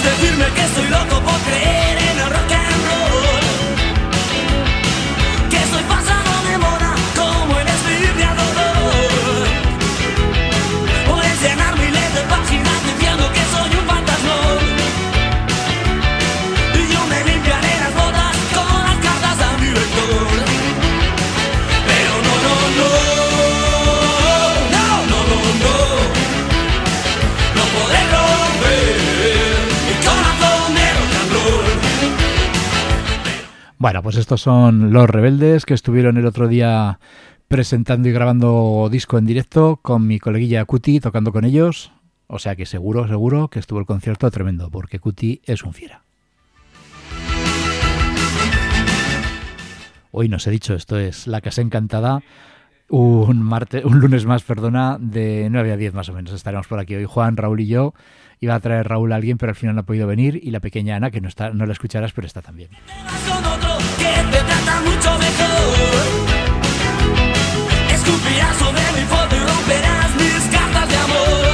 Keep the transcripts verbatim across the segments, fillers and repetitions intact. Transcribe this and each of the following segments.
decirme que soy loco por creer en el rock and roll, que soy pasado de moda como el escribiador. Puedes llenar miles de páginas diciendo que soy un fantasmón, y yo me limpiaré las botas con las cartas a mi lector. Pero no, no, no, no, no, no, no, no podré romper mi corazón de rock and roll. Bueno, pues estos son Los Rebeldes, que estuvieron el otro día presentando y grabando disco en directo con mi coleguilla Cuti, tocando con ellos. O sea que seguro, seguro que estuvo el concierto tremendo, porque Cuti es un fiera. Hoy nos he dicho, esto es La Casa Encantada, un martes, un lunes más, perdona, de nueve a diez más o menos. Estaremos por aquí hoy Juan, Raúl y yo. Iba a traer Raúl a alguien, pero al final no ha podido venir, y la pequeña Ana, que no está, no la escucharás, pero está también. Con otro que te trata mucho mejor, escupirás sobre mi foto y romperás mis cartas de amor,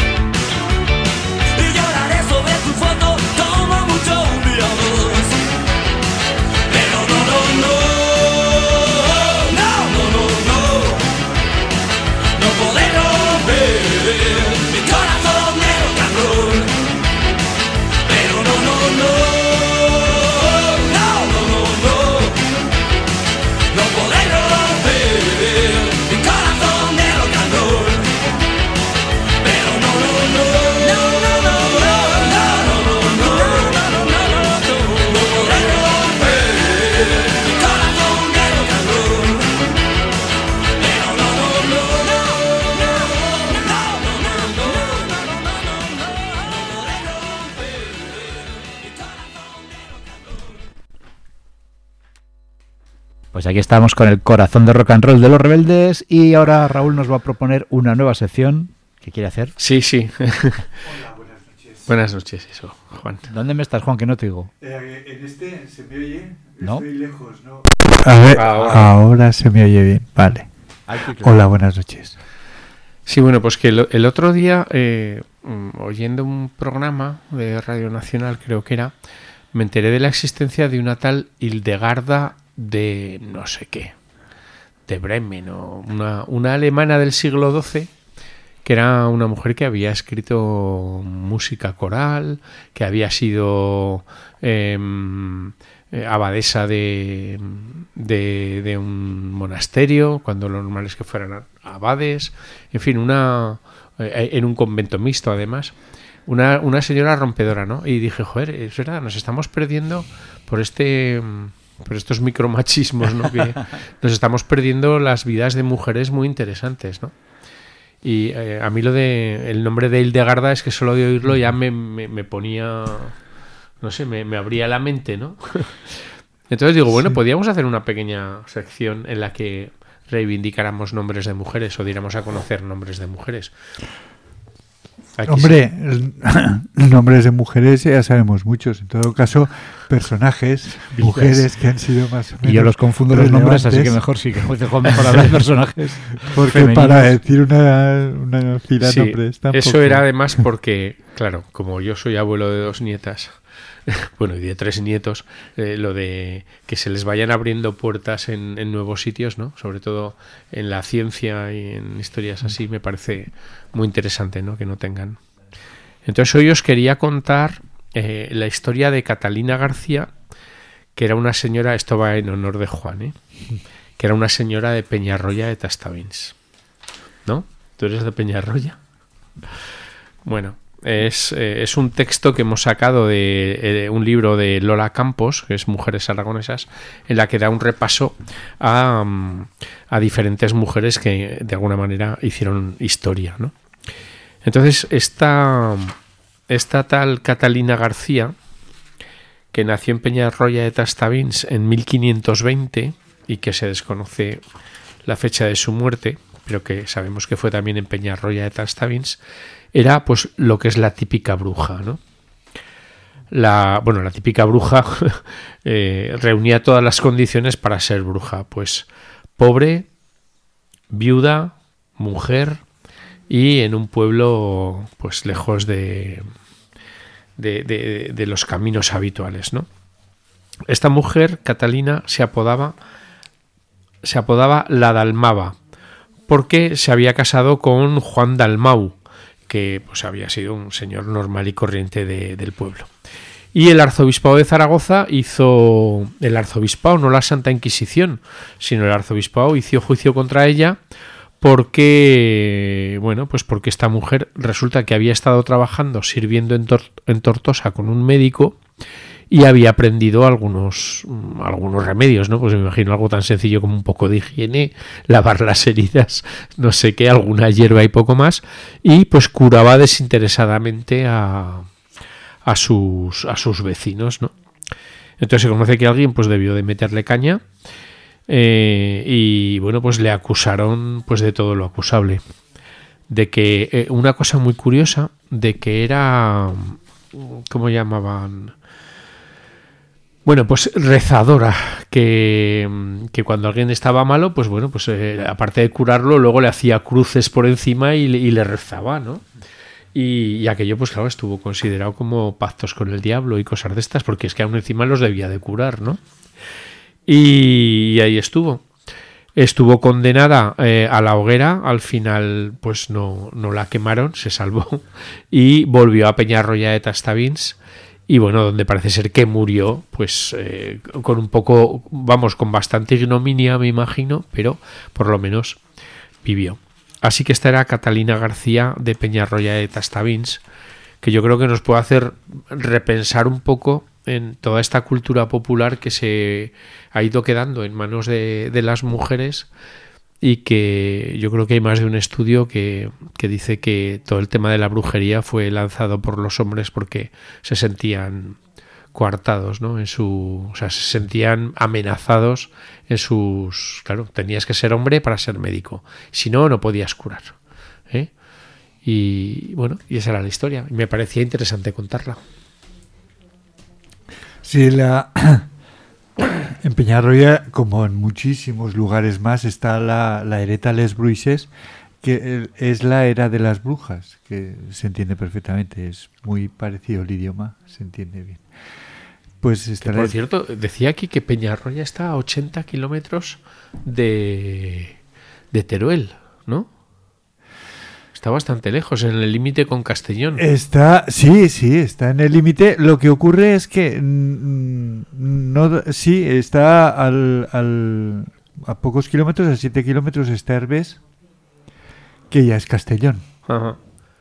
y lloraré sobre tu foto como mucho un día o dos. Pero no, no, no, no, no, no, no, no podré romper mi corazón de rock and roll. Pero no, no, no, no, no, no, no, no podré romper mi corazón de rock and roll. Pero no, no, no, no, no, no, no, no, no, no, no, no, no, no podré romper mi corazón de rock and roll. Pero no, no, no, no, no, no, no, no, no, no, no podré romper mi corazón de rock and roll. Pues aquí estamos con el corazón de rock and roll de Los Rebeldes, y ahora Raúl nos va a proponer una nueva sección que quiere hacer. Sí, sí. Buenas noches, eso, Juan. ¿Dónde me estás, Juan, que no te digo? Eh, en este se me oye. ¿No? Estoy lejos, ¿no? A ver, Ahora. ahora se me oye bien. Vale. Hola, buenas noches. Sí, bueno, pues que el, el otro día, eh, mm, oyendo un programa de Radio Nacional, creo que era, me enteré de la existencia de una tal Hildegarda de no sé qué, de Bremen, o una, una alemana del siglo doce, que era una mujer que había escrito música coral, que había sido eh, eh, abadesa de, de, de un monasterio, cuando lo normal es que fueran abades, en fin, una eh, en un convento mixto además, una, una señora rompedora, ¿no? Y dije, joder, es verdad, nos estamos perdiendo por este... por estos micromachismos, ¿no? Que nos estamos perdiendo las vidas de mujeres muy interesantes, ¿no? Y eh, a mí lo de el nombre de Hildegarda es que solo de oírlo ya me, me, me ponía, no sé, me, me abría la mente, ¿no? Entonces digo, bueno, sí, podríamos hacer una pequeña sección en la que reivindicáramos nombres de mujeres o diéramos a conocer nombres de mujeres. Aquí Hombre, sí. Nombres de mujeres ya sabemos muchos. En todo caso, personajes, Vidas. Mujeres que han sido más o menos. Y yo los confundo los nombres, así que mejor sí, que dejo mejor hablar de personajes. Porque femeninos. Para decir una, una fila de sí, nombres tampoco. Eso era además porque, claro, como yo soy abuelo de dos nietas, bueno, y de tres nietos, eh, lo de que se les vayan abriendo puertas en, en nuevos sitios, ¿no? Sobre todo en la ciencia y en historias así, me parece muy interesante, ¿no? Que no tengan. Entonces hoy os quería contar eh, la historia de Catalina García, que era una señora, esto va en honor de Juan, ¿eh? Que era una señora de Peñarroya de Tastavins, ¿no? ¿Tú eres de Peñarroya? Bueno, es, eh, es un texto que hemos sacado de eh, un libro de Lola Campos, que es Mujeres Aragonesas, en la que da un repaso a, a diferentes mujeres que de alguna manera hicieron historia, ¿no? Entonces, esta, esta tal Catalina García, que nació en Peñarroya de Tastavins en mil quinientos veinte y que se desconoce la fecha de su muerte, pero que sabemos que fue también en Peñarroya de Tastavins, era pues lo que es la típica bruja, ¿no? La, bueno, la típica bruja eh, reunía todas las condiciones para ser bruja, pues pobre, viuda, mujer y en un pueblo pues lejos de, de, de, de los caminos habituales, ¿no? Esta mujer, Catalina, se apodaba, se apodaba la Dalmava, porque se había casado con Juan Dalmau, que pues había sido un señor normal y corriente de, del pueblo. Y el arzobispado de Zaragoza hizo, el arzobispado, no la Santa Inquisición, sino el arzobispado hizo juicio contra ella porque, bueno, pues porque esta mujer resulta que había estado trabajando, sirviendo en, Tor- en Tortosa con un médico y había aprendido algunos, algunos remedios, ¿no? Pues me imagino algo tan sencillo como un poco de higiene, lavar las heridas, no sé qué, alguna hierba y poco más, y pues curaba desinteresadamente a... a sus a sus vecinos, ¿no? Entonces se conoce que alguien pues debió de meterle caña eh, y bueno, pues le acusaron pues de todo lo acusable, de que eh, una cosa muy curiosa, de que era, ¿cómo llamaban? Bueno, pues rezadora, que, que cuando alguien estaba malo, pues bueno, pues eh, aparte de curarlo, luego le hacía cruces por encima y, y le rezaba, ¿no? Y, y aquello, pues claro, estuvo considerado como pactos con el diablo y cosas de estas, porque es que aún encima los debía de curar, ¿no? Y, y ahí estuvo. Estuvo condenada eh, a la hoguera, al final pues no, no la quemaron, se salvó, y volvió a Peñarroya de Tastavins, y bueno, donde parece ser que murió, pues eh, con un poco, vamos, con bastante ignominia, me imagino, pero por lo menos vivió. Así que esta era Catalina García de Peñarroya de Tastavins, que yo creo que nos puede hacer repensar un poco en toda esta cultura popular que se ha ido quedando en manos de, de las mujeres, y que yo creo que hay más de un estudio que, que dice que todo el tema de la brujería fue lanzado por los hombres porque se sentían coartados, ¿no? En su, o sea, se sentían amenazados en sus, claro, tenías que ser hombre para ser médico, si no, no podías curar, ¿eh? Y bueno, y esa era la historia, y me parecía interesante contarla. Sí, la en Peñarroya, como en muchísimos lugares más, está la, la Ereta Les Bruixes, que es la era de las brujas, que se entiende perfectamente, es muy parecido el idioma, se entiende bien. Pues que, por cierto, decía aquí que Peñarroya está a ochenta kilómetros de, de Teruel, ¿no? Está bastante lejos, en el límite con Castellón. Está, sí, sí, está en el límite. Lo que ocurre es que mm, no, sí, está al, al, a pocos kilómetros, a siete kilómetros está Herbés, que ya es Castellón. Ajá.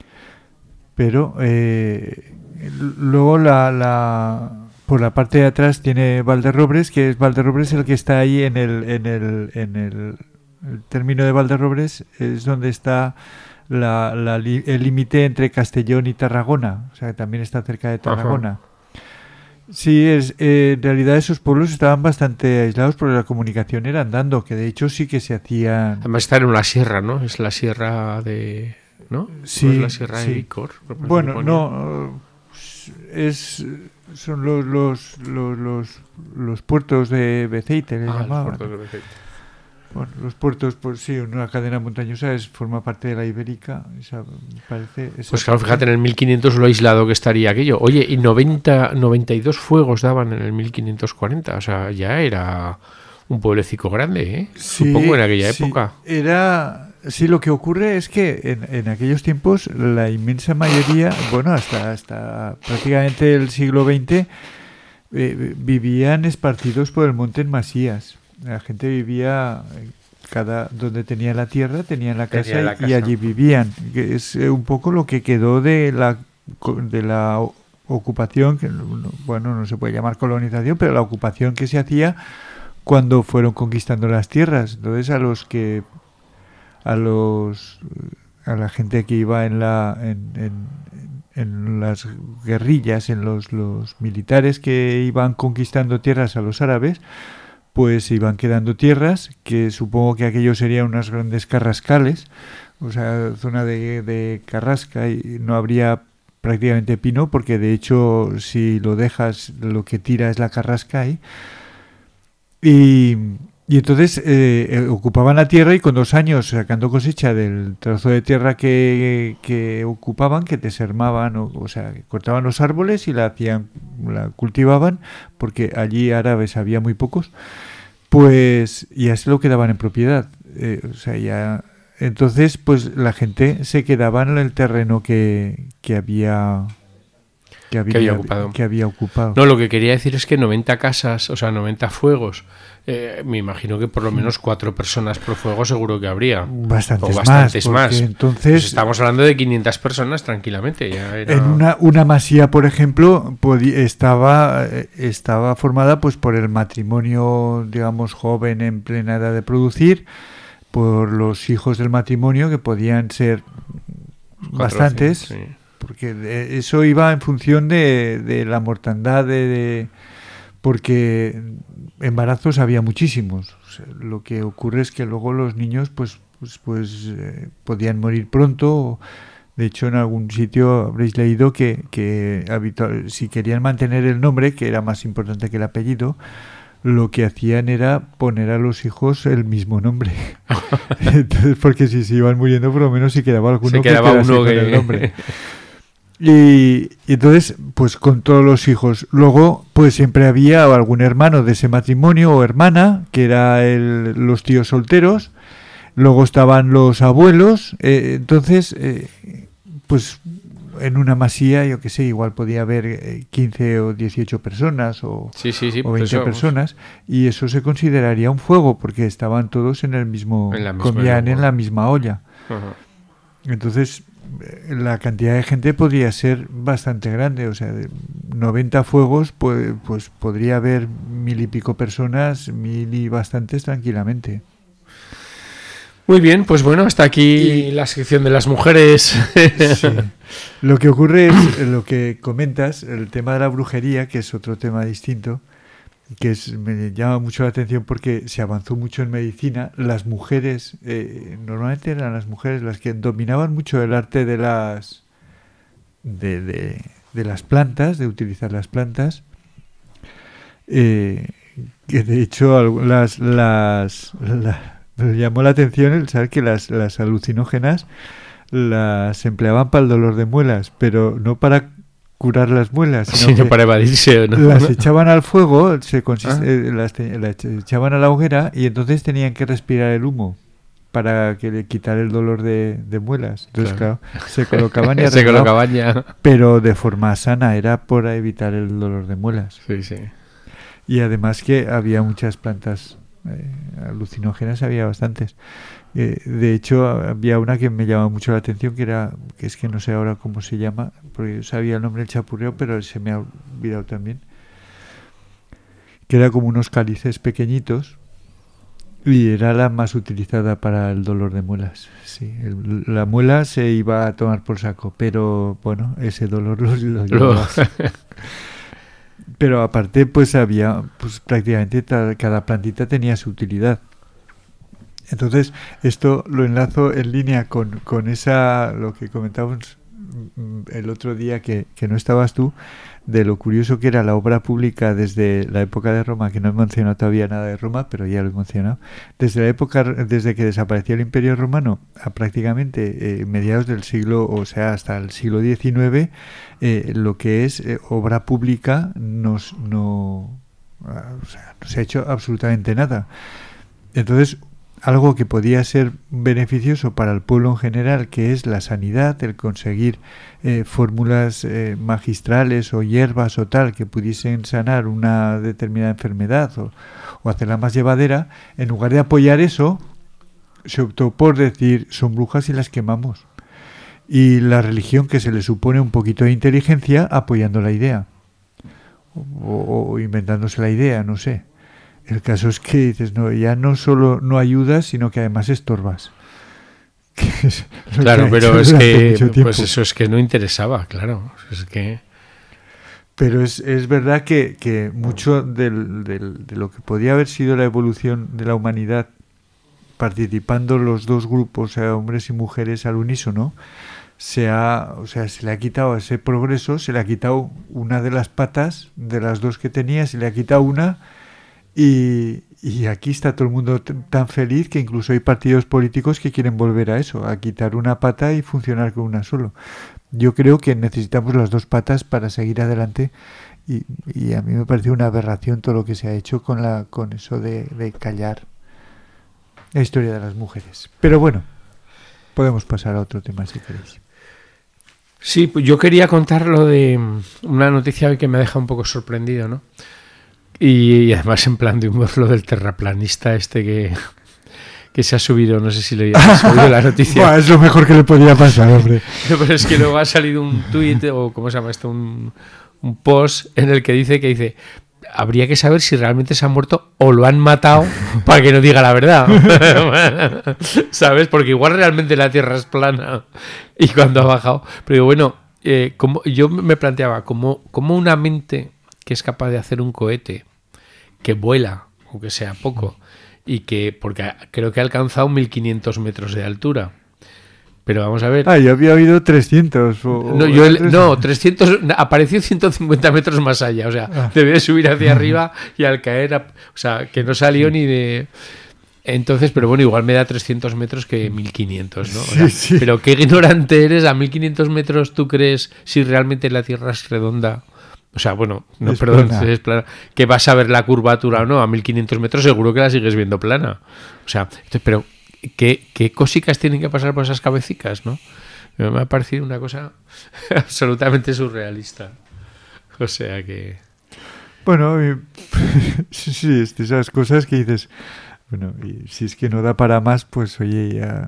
Pero eh, luego la, la por la parte de atrás tiene Valderrobres, que es Valderrobres el que está ahí en el en el en el, el término de Valderrobres, es donde está la, la, el límite entre Castellón y Tarragona, o sea, que también está cerca de Tarragona. Ajá. Sí, es, eh, en realidad esos pueblos estaban bastante aislados porque la comunicación era andando, que de hecho sí que se hacían... Además está en una sierra, ¿no? Es la sierra de... ¿no? Sí, ¿No es la sierra sí. de Vicor? Bueno, no, es... son los los, los, los, los puertos de Beceite, le ah, llamaban. Los puertos de Beceite. Bueno, los puertos, pues sí, una cadena montañosa es, forma parte de la Ibérica, esa, parece... Esa pues claro, fíjate en el mil quinientos lo aislado que estaría aquello. Oye, y noventa, noventa y dos fuegos daban en el mil quinientos cuarenta, o sea, ya era un pueblecico grande, ¿eh? Sí, supongo en aquella sí, época. Era... Sí, lo que ocurre es que en, en aquellos tiempos la inmensa mayoría, bueno, hasta, hasta prácticamente el siglo veinte, eh, vivían esparcidos por el monte en masías. La gente vivía, cada donde tenía la tierra, tenía la casa, tenía la casa. Y allí vivían. Que es un poco lo que quedó de la, de la ocupación, que bueno, no se puede llamar colonización, pero la ocupación que se hacía cuando fueron conquistando las tierras. Entonces a los que a los a la gente que iba en la en, en, en las guerrillas, en los, los militares que iban conquistando tierras a los árabes, pues iban quedando tierras, que supongo que aquello serían unas grandes carrascales, o sea, zona de, de carrasca, y no habría prácticamente pino, porque de hecho si lo dejas, lo que tira es la carrasca ahí. Y, y entonces eh, eh, ocupaban la tierra y con dos años sacando cosecha del trozo de tierra que, que ocupaban, que desarmaban, o, o sea, que cortaban los árboles y la hacían, la cultivaban, porque allí árabes había muy pocos, pues ya se lo quedaban en propiedad. Eh, o sea, ya entonces pues la gente se quedaba en el terreno que, que había que había, que había ocupado. que había ocupado. No, lo que quería decir es que noventa casas, o sea, noventa fuegos, eh, me imagino que por lo menos cuatro personas por fuego seguro que habría. Bastantes, o bastantes más. más. Entonces, pues estamos hablando de quinientas personas tranquilamente. Ya era... En una, una masía, por ejemplo, podía, estaba, estaba formada pues por el matrimonio, digamos, joven en plena edad de producir, por los hijos del matrimonio, que podían ser Cuatro, bastantes, cinco, sí. porque eso iba en función de, de la mortandad, de, de porque embarazos había muchísimos. O sea, lo que ocurre es que luego los niños pues pues, pues eh, podían morir pronto. De hecho, en algún sitio habréis leído que, que habitual, si querían mantener el nombre, que era más importante que el apellido, lo que hacían era poner a los hijos el mismo nombre. Entonces, porque si se iban muriendo, por lo menos si quedaba alguno se quedaba que uno con que... el nombre. Y, y entonces, pues con todos los hijos. Luego, pues siempre había algún hermano de ese matrimonio o hermana, que era el, los tíos solteros. Luego estaban los abuelos. Eh, entonces, eh, pues en una masía, yo qué sé, igual podía haber eh, quince o dieciocho personas o, sí, sí, sí, o veinte eso, personas. Y eso se consideraría un fuego, porque estaban todos en el mismo, en la misma comían lengua. en la misma olla. Uh-huh. Entonces, la cantidad de gente podría ser bastante grande, o sea, de noventa fuegos, pues, pues podría haber mil y pico personas, mil y bastantes tranquilamente. Muy bien, pues bueno, hasta aquí y... la sección de las mujeres. Sí. Lo que ocurre es lo que comentas, el tema de la brujería, que es otro tema distinto, que es, me llama mucho la atención porque se avanzó mucho en medicina. Las mujeres, eh, normalmente eran las mujeres las que dominaban mucho el arte de las de, de, de las plantas, de utilizar las plantas, eh, que de hecho las las la, me llamó la atención el saber que las, las alucinógenas las empleaban para el dolor de muelas, pero no para curar las muelas, sino sí, que para evadirse, ¿no? las echaban al fuego, se consiste, ah. eh, las, te, las echaban a la hoguera y entonces tenían que respirar el humo para que le quitara el dolor de, de muelas. Entonces, claro, claro se colocaban y se colocaban ya. Pero de forma sana, era para evitar el dolor de muelas. Sí, sí. Y además que había muchas plantas eh, alucinógenas, había bastantes. Eh, de hecho, había una que me llamaba mucho la atención, que era, que es que no sé ahora cómo se llama, porque yo sabía el nombre del chapurreo, pero se me ha olvidado también, que era como unos cálices pequeñitos y era la más utilizada para el dolor de muelas. Sí, el, la muela se iba a tomar por saco, pero bueno, ese dolor lo, lo llevabas. Pero aparte, pues había, pues prácticamente ta, cada plantita tenía su utilidad. Entonces, esto lo enlazo en línea con, con esa, lo que comentábamos el otro día que, que no estabas tú, de lo curioso que era la obra pública desde la época de Roma, que no he mencionado todavía nada de Roma, pero ya lo he mencionado, desde la época, desde que desapareció el Imperio Romano a prácticamente eh, mediados del siglo, o sea, hasta el siglo diecinueve, eh, lo que es eh, obra pública nos, no, o sea, no se ha hecho absolutamente nada. Entonces, algo que podía ser beneficioso para el pueblo en general, que es la sanidad, el conseguir eh, fórmulas eh, magistrales o hierbas o tal que pudiesen sanar una determinada enfermedad o, o hacerla más llevadera, en lugar de apoyar eso, se optó por decir son brujas y las quemamos. Y la religión, que se le supone un poquito de inteligencia, apoyando la idea o, o inventándose la idea, no sé. El caso es que dices, no, ya no solo no ayudas, sino que además estorbas. Es claro, pero es que pues eso es que no interesaba, claro. Es que... Pero es, es verdad que, que mucho del, del, de lo que podía haber sido la evolución de la humanidad, participando los dos grupos, o sea, hombres y mujeres al unísono, se ha, o sea, se le ha quitado ese progreso, se le ha quitado una de las patas de las dos que tenía, se le ha quitado una. Y, y aquí está todo el mundo t- tan feliz que incluso hay partidos políticos que quieren volver a eso, a quitar una pata y funcionar con una solo. Yo creo que necesitamos las dos patas para seguir adelante y, y a mí me parece una aberración todo lo que se ha hecho con la con eso de, de callar la historia de las mujeres. Pero bueno, podemos pasar a otro tema si queréis. Sí, pues yo quería contar lo de una noticia hoy que me ha dejado un poco sorprendido, ¿no? Y, y además en plan de humor, lo del terraplanista este que, que se ha subido, no sé si le ha subido la noticia. Buah, es lo mejor que le podía pasar, hombre. Pero es que luego ha salido un tuit, o ¿cómo se llama esto? Un, un post en el que dice que dice, habría que saber si realmente se ha muerto o lo han matado para que no diga la verdad. ¿Sabes? Porque igual realmente la Tierra es plana y cuando ha bajado. Pero digo, bueno, eh, como, yo me planteaba, como, como una mente que es capaz de hacer un cohete que vuela, aunque sea poco, y que, porque creo que ha alcanzado mil quinientos metros de altura. Pero vamos a ver. Ah, yo había oído trescientos. O, no, yo el, no, trescientos, apareció ciento cincuenta metros más allá. O sea, ah. debe de subir hacia arriba y al caer, a, o sea, que no salió ni de. Entonces, pero bueno, igual me da trescientos metros que mil quinientos, ¿no? O sea, sí, sí. Pero qué ignorante eres, a mil quinientos metros tú crees si realmente la Tierra es redonda. O sea, bueno, no, es perdón, plana. Es plana. Que vas a ver la curvatura o no, a mil quinientos metros seguro que la sigues viendo plana. O sea, entonces, pero ¿qué, qué cosicas tienen que pasar por esas cabecicas, ¿no? Me ha parecido una cosa absolutamente surrealista. O sea que... Bueno, y, sí, sí, esas cosas que dices, bueno, y si es que no da para más, pues oye, ya,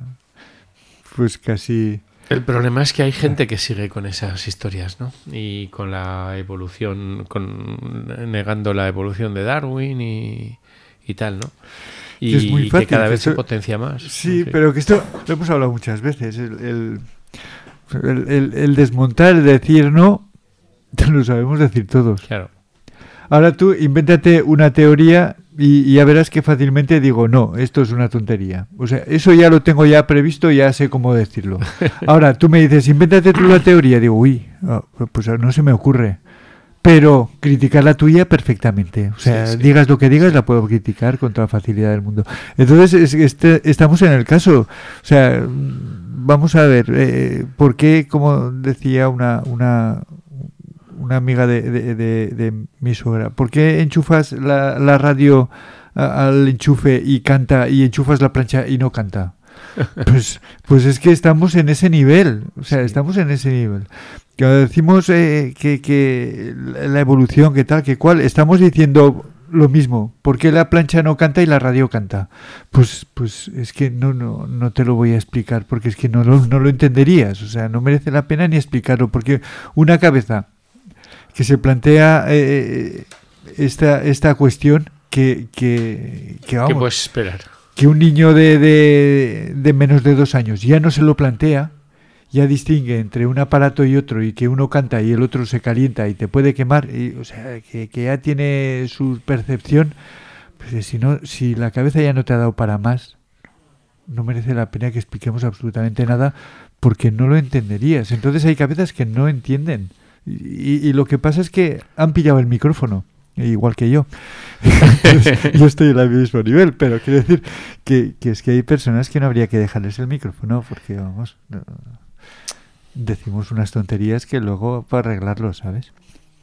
pues casi... El problema es que hay gente que sigue con esas historias, ¿no? Y con la evolución, con negando la evolución de Darwin y, y tal, ¿no? Y que, es muy fácil, que cada vez que esto, se potencia más. Sí, ¿no? Pero que esto lo hemos hablado muchas veces. El, el, el, el, el desmontar, el decir no, lo sabemos decir todos. Claro. Ahora tú invéntate una teoría y, y ya verás que fácilmente digo, no, esto es una tontería. O sea, eso ya lo tengo ya previsto, ya sé cómo decirlo. Ahora tú me dices, invéntate tú la teoría, digo, uy, pues no se me ocurre. Pero criticar la tuya perfectamente. O sea, sí, sí. Digas lo que digas, la puedo criticar con toda la facilidad del mundo. Entonces, es, este, estamos en el caso. O sea, vamos a ver, eh, ¿por qué, como decía una... una una amiga de, de, de, de mi suegra, ¿por qué enchufas la, la radio a, al enchufe y canta y enchufas la plancha y no canta? Pues, pues es que estamos en ese nivel, o sea, sí. estamos en ese nivel. Cuando decimos eh, que, que la evolución, que tal, que cual, estamos diciendo lo mismo. ¿Por qué la plancha no canta y la radio canta? Pues, pues es que no, no, no te lo voy a explicar, porque es que no lo, no lo entenderías, o sea, no merece la pena ni explicarlo, porque una cabeza que se plantea eh, esta esta cuestión que que, que vamos, ¿qué puedes esperar? Que un niño de, de, de menos de dos años ya no se lo plantea, ya distingue entre un aparato y otro, y que uno canta y el otro se calienta y te puede quemar, y, o sea, que, que ya tiene su percepción. Pues si no, si la cabeza ya no te ha dado para más, no merece la pena que expliquemos absolutamente nada, porque no lo entenderías. Entonces hay cabezas que no entienden. Y, y lo que pasa es que han pillado el micrófono, igual que yo. Entonces, yo estoy al mismo nivel, pero quiero decir que, que es que hay personas que no habría que dejarles el micrófono, porque vamos, no, decimos unas tonterías que luego para arreglarlo, ¿sabes?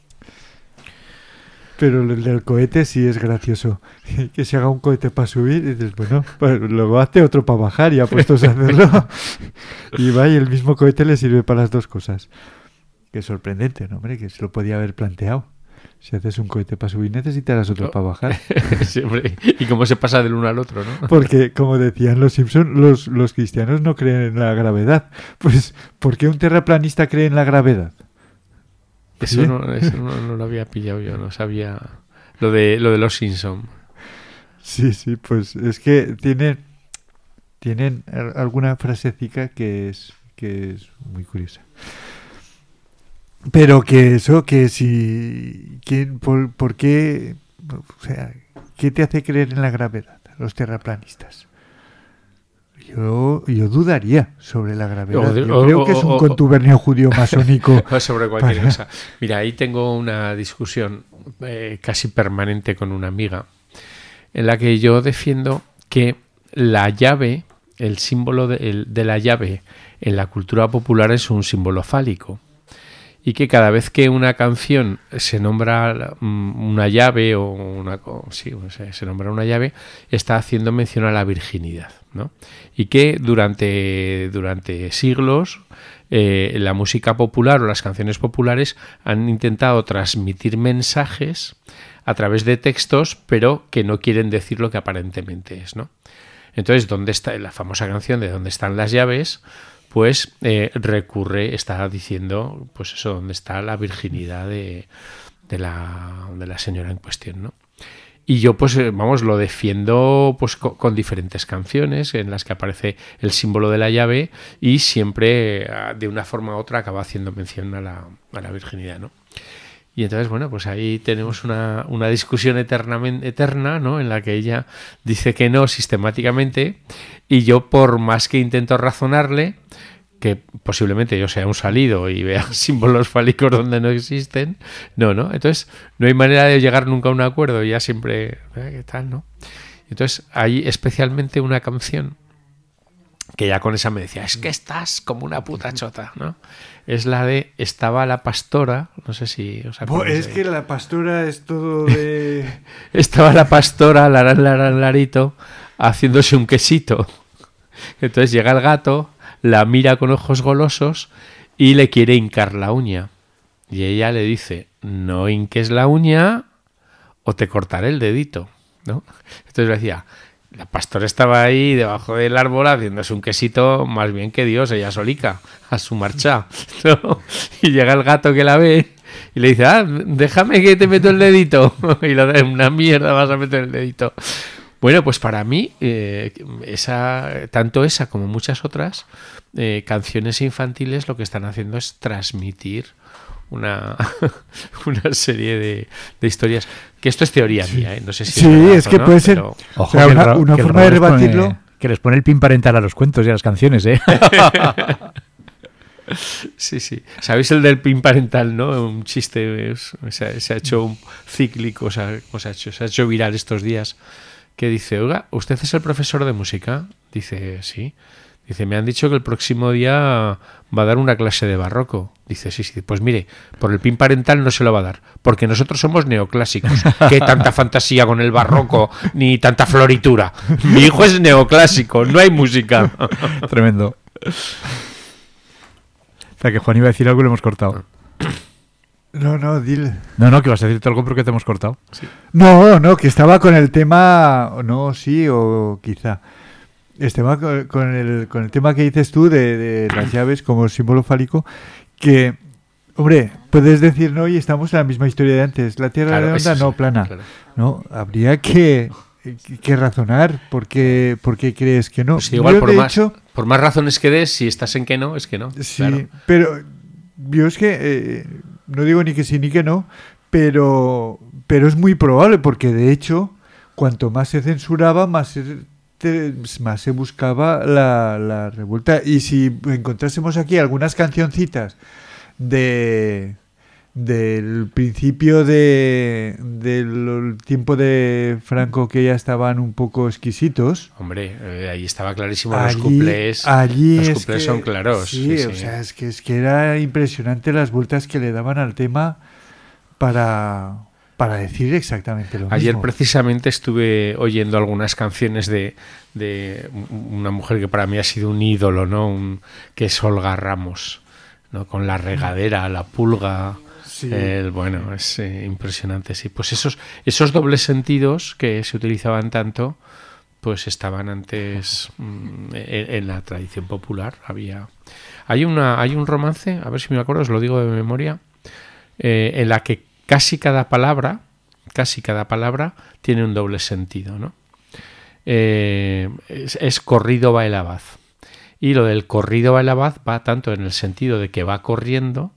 Pero el del cohete sí es gracioso. Que se haga un cohete para subir y dices, bueno, pues luego hazte otro para bajar y apuestos a hacerlo. Y va, y el mismo cohete le sirve para las dos cosas. Qué sorprendente, ¿no, hombre? Que se lo podía haber planteado. Si haces un cohete para subir, necesitarás otro oh. para bajar. Sí, hombre. Y cómo se pasa del uno al otro, ¿no? Porque, como decían los Simpson, los, los cristianos no creen en la gravedad. Pues, ¿por qué un terraplanista cree en la gravedad? Eso, ¿sí? no, eso no, no lo había pillado yo, no sabía lo de, lo de los Simpson. Sí, sí, pues es que tienen, tienen alguna frasecica que es, que es muy curiosa. Pero que eso, que si... Que, por, ¿Por qué? O sea, ¿qué te hace creer en la gravedad? Los terraplanistas. Yo, yo dudaría sobre la gravedad. Yo o, creo o, que es un o, contubernio judío masónico. Sobre cualquier para... cosa. Mira, ahí tengo una discusión eh, casi permanente con una amiga en la que yo defiendo que la llave, el símbolo de, el, de la llave en la cultura popular es un símbolo fálico. Y que cada vez que una canción se nombra una llave o una sí, o sea, se nombra una llave, está haciendo mención a la virginidad, ¿no? Y que durante, durante siglos eh, la música popular o las canciones populares han intentado transmitir mensajes a través de textos, pero que no quieren decir lo que aparentemente es, ¿no? Entonces, ¿dónde está la famosa canción de ¿Dónde están las llaves? Pues eh, recurre, está diciendo, pues eso, dónde está la virginidad de, de, la, de la señora en cuestión, ¿no? Y yo, pues, vamos, lo defiendo pues con, con diferentes canciones en las que aparece el símbolo de la llave y siempre, de una forma u otra, acaba haciendo mención a la, a la virginidad, ¿no? Y entonces, bueno, pues ahí tenemos una, una discusión eternamente, eterna, ¿no? En la que ella dice que no sistemáticamente y yo, por más que intento razonarle, que posiblemente yo sea un salido y vea símbolos fálicos donde no existen, no, ¿no? Entonces, no hay manera de llegar nunca a un acuerdo, ya siempre, ¿eh? ¿Qué tal, no? Entonces, hay especialmente una canción que ya con esa me decía, es que estás como una puta chota, ¿no? Es la de Estaba la pastora, no sé si os acordáis. Es que la pastora es todo de... Estaba la pastora, larán, larán, larito, haciéndose un quesito. Entonces llega el gato, la mira con ojos golosos y le quiere hincar la uña. Y ella le dice, no hinques la uña o te cortaré el dedito, ¿no? Entonces le decía... La pastora estaba ahí debajo del árbol haciéndose un quesito más bien que Dios, ella solica, a su marcha, ¿no? Y llega el gato que la ve y le dice, ah, déjame que te meto el dedito. Y le da una mierda, vas a meter el dedito. Bueno, pues para mí, eh, esa, tanto esa como muchas otras eh, canciones infantiles lo que están haciendo es transmitir una, una serie de, de historias, que esto es teoría sí. mía, ¿eh? No sé si sí, es, verdad, es que ¿no? puede ser. Pero, ojo, o sea, que una, el, una que forma de rebatirlo. Pone, que les pone el pin parental a los cuentos y a las canciones, ¿eh? Sí, sí. ¿Sabéis el del pin parental, no? Un chiste, es, se, se ha hecho un cíclico, o sea, se ha hecho, se ha hecho viral estos días, que dice, oiga, ¿usted es el profesor de música? Dice, sí. Dice, me han dicho que el próximo día va a dar una clase de barroco. Dice, sí, sí. Pues mire, por el pin parental no se lo va a dar, porque nosotros somos neoclásicos. ¿Qué tanta fantasía con el barroco, ni tanta floritura? Mi hijo es neoclásico, no hay música. Tremendo. O sea, que Juan iba a decir algo y lo hemos cortado. No, no, dile. No, no, que vas a decirte algo porque te hemos cortado. Sí. No, no, que estaba con el tema, no, sí, o quizá. Estaba con, con, el, con el tema que dices tú de, de las llaves como símbolo fálico, que, hombre, puedes decir no y estamos en la misma historia de antes. La Tierra claro, redonda, sí, no plana. Claro. No, habría que, que razonar por qué, por qué crees que no. Pues igual, yo, por de más, hecho, por más razones que des, si estás en que no, es que no. Sí, claro. pero yo es que eh, no digo ni que sí ni que no, pero, pero es muy probable porque de hecho, cuanto más se censuraba, más se, te, más se buscaba la, la revuelta. Y si encontrásemos aquí algunas cancioncitas de del principio de del tiempo de Franco, que ya estaban un poco exquisitos. Hombre, eh, ahí estaba clarísimo, allí, los cuplés, allí los es cuplés que, son claros. Sí, sí, sí. o sea, es que, es que era impresionante las vueltas que le daban al tema para, para decir exactamente lo Ayer mismo. precisamente estuve oyendo algunas canciones de, de una mujer que para mí ha sido un ídolo, ¿no? Un, que es Olga Ramos, ¿no? Con La regadera, La pulga. Sí. El, bueno, es eh, impresionante, sí. Pues esos, esos dobles sentidos que se utilizaban tanto, pues estaban antes mmm, en, en la tradición popular. Había, hay una, hay un romance, a ver si me acuerdo, os lo digo de memoria, eh, en la que casi cada palabra, casi cada palabra tiene un doble sentido, ¿no? Eh, es, es Corrido va el abad. Y lo del corrido va el abad va tanto en el sentido de que va corriendo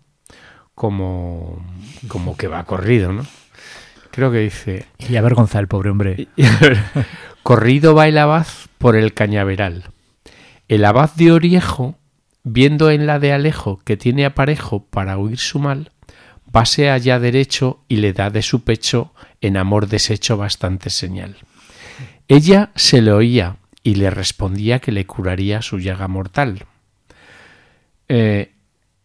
como, como que va corrido, ¿no? Creo que dice... Y avergonza el pobre hombre. Corrido va el abad por el cañaveral. El abad de Oriejo, viendo en la de Alejo que tiene aparejo para huir su mal, pase allá derecho y le da de su pecho en amor deshecho bastante señal. Ella se le oía y le respondía que le curaría su llaga mortal. Eh,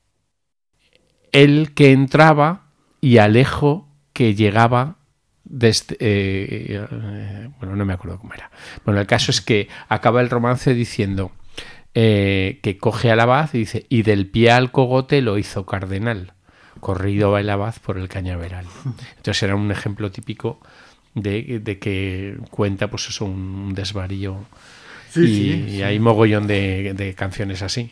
él que entraba y Alejo que llegaba desde... Eh, eh, bueno, no me acuerdo cómo era. Bueno, el caso es que acaba el romance diciendo eh, que coge al abad y dice, y del pie al cogote lo hizo cardenal. Corrido va el abad por el cañaveral. Entonces era un ejemplo típico de, de que cuenta pues eso, un desvarío. Sí, y, sí, y sí. hay mogollón de, de canciones así.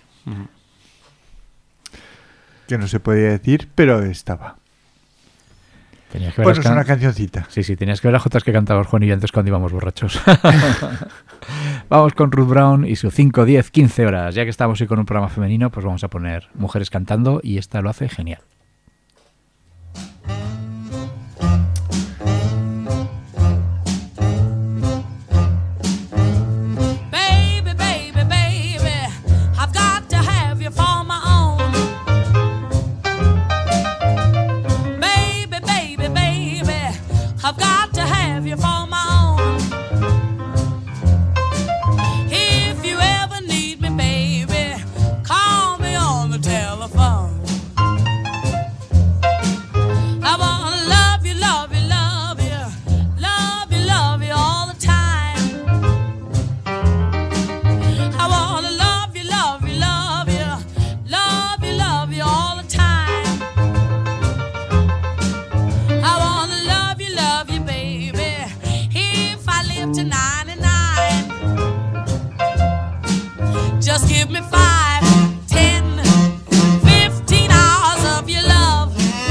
Que no se podía decir, pero estaba. Tenías que ver Bueno, las es una can- cancioncita. Sí, sí, tenías que ver las jotas que cantábamos Juan y yo antes cuando íbamos borrachos. Vamos con Ruth Brown y su cinco, diez, quince horas. Ya que estamos hoy con un programa femenino, pues vamos a poner mujeres cantando y esta lo hace genial. Baby, baby, baby, I've got to have you for my own. Baby, baby, baby, I've got to have you for my own. If you ever need me, baby, call me on the telephone. I wanna love you, love you, love you, love you, love you all the time. I wanna love you, love you, love you, love you, love you all the time. I wanna love you, love you, baby, if I live to ninety-nine. Just give me five, ten, fifteen hours of your love.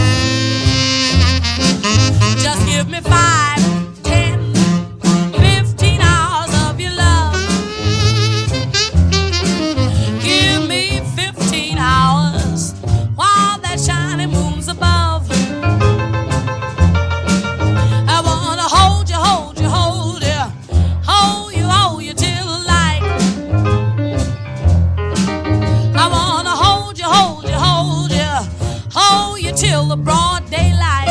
Just give me five, ten, fifteen hours of your love. Give me fifteen hours while that shining moon's above. I wanna hold you, hold you, hold you, hold you, hold you till the light. I wanna hold you, hold you, hold you, hold you till the broad daylight.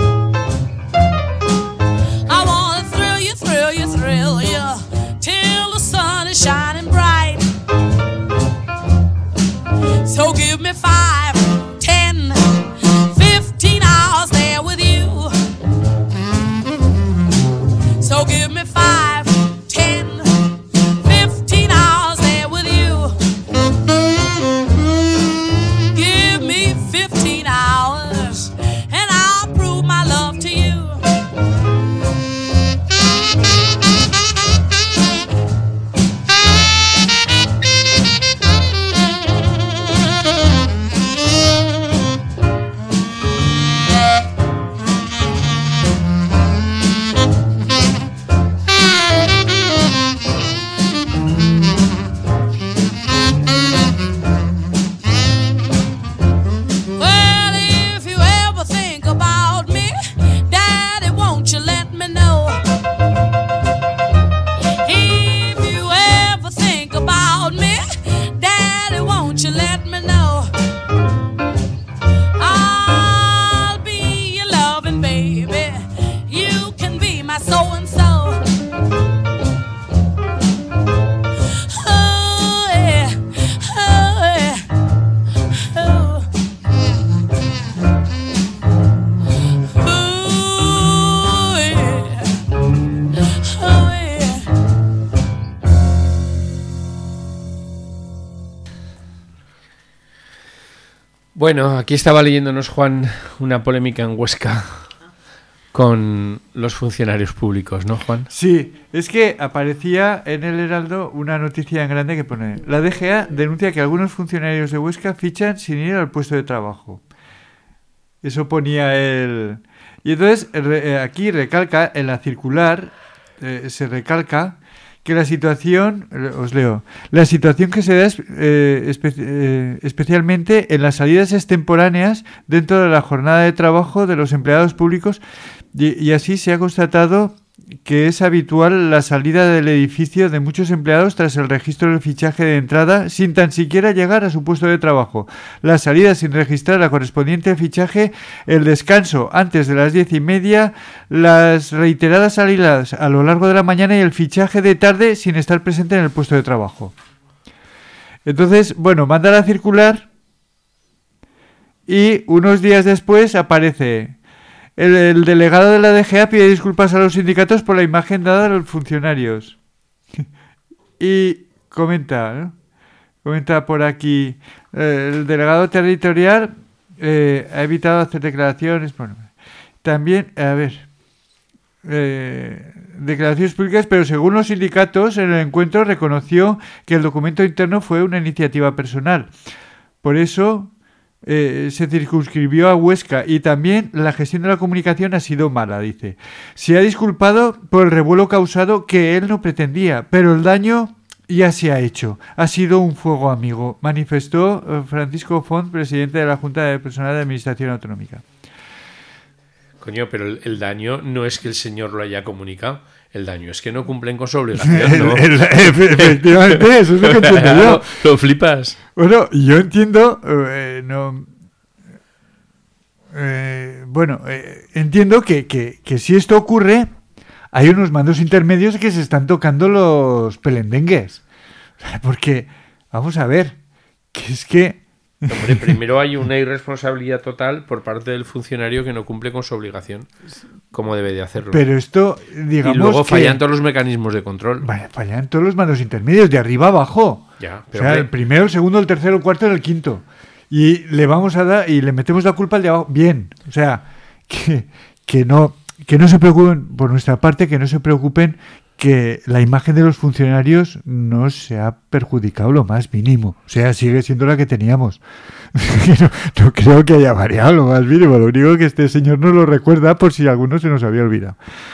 I wanna thrill you, thrill you, thrill you till the sun is shining bright. So give me five, ten, fifteen hours there with you. So give me five, ten, fifteen hours there with you. Give me fifteen hours and I'll prove my love to you. Well, if you ever think about me, Daddy, won't you let me know? If you ever think about me, Daddy, won't you let me know? I'll be your loving baby. You can be my so-and-so. Oh, yeah. Oh, yeah. Oh. Ooh, yeah. Oh, yeah. Bueno, aquí estaba leyéndonos Juan una polémica en Huesca con los funcionarios públicos, ¿no, Juan? Sí, es que aparecía en el Heraldo una noticia en grande que pone: la D G A denuncia que algunos funcionarios de Huesca fichan sin ir al puesto de trabajo. Eso ponía el... Y entonces re- eh, aquí recalca, en la circular, eh, se recalca que la situación, eh, os leo, la situación que se da es, eh, espe- eh, especialmente en las salidas extemporáneas dentro de la jornada de trabajo de los empleados públicos y, y así se ha constatado que es habitual la salida del edificio de muchos empleados tras el registro del fichaje de entrada sin tan siquiera llegar a su puesto de trabajo. La salida sin registrar la correspondiente fichaje, el descanso antes de las diez y media, las reiteradas salidas a lo largo de la mañana y el fichaje de tarde sin estar presente en el puesto de trabajo. Entonces, bueno, manda la circular y unos días después aparece... El, el delegado de la D G A pide disculpas a los sindicatos por la imagen dada a los funcionarios. Y comenta, ¿no? Comenta por aquí, eh, el delegado territorial eh, ha evitado hacer declaraciones. Bueno, también, a ver, eh, declaraciones públicas, pero según los sindicatos, en el encuentro reconoció que el documento interno fue una iniciativa personal. Por eso... Eh, se circunscribió a Huesca y también la gestión de la comunicación ha sido mala, dice. Se ha disculpado por el revuelo causado que él no pretendía, pero el daño ya se ha hecho. Ha sido un fuego amigo, manifestó eh, Francisco Font, presidente de la Junta de Personal de Administración Autonómica. Coño, pero el, el daño no es que el señor lo haya comunicado. El daño es que no cumplen con su obligación, ¿no? el, el, efectivamente, eso es lo que entiendo yo. Lo, lo flipas. Bueno, yo entiendo, eh, no, eh, bueno, eh, entiendo que, que, que si esto ocurre, hay unos mandos intermedios que se están tocando los pelendengues. Porque, vamos a ver, que es que... Hombre, primero hay una irresponsabilidad total por parte del funcionario que no cumple con su obligación, como debe de hacerlo. Pero esto, digamos, y luego que... fallan todos los mecanismos de control. Vale, fallan todos los mandos intermedios, de arriba a abajo. Ya, pero o sea, hombre... el primero, el segundo, el tercero, el cuarto y el quinto. Y le vamos a dar, y le metemos la culpa al de abajo. Bien, o sea, que, que no, que no se preocupen, por nuestra parte, que no se preocupen que la imagen de los funcionarios no se ha perjudicado lo más mínimo. O sea, sigue siendo la que teníamos. no, no creo que haya variado lo más mínimo. Lo único que este señor nos lo recuerda por si alguno se nos había olvidado.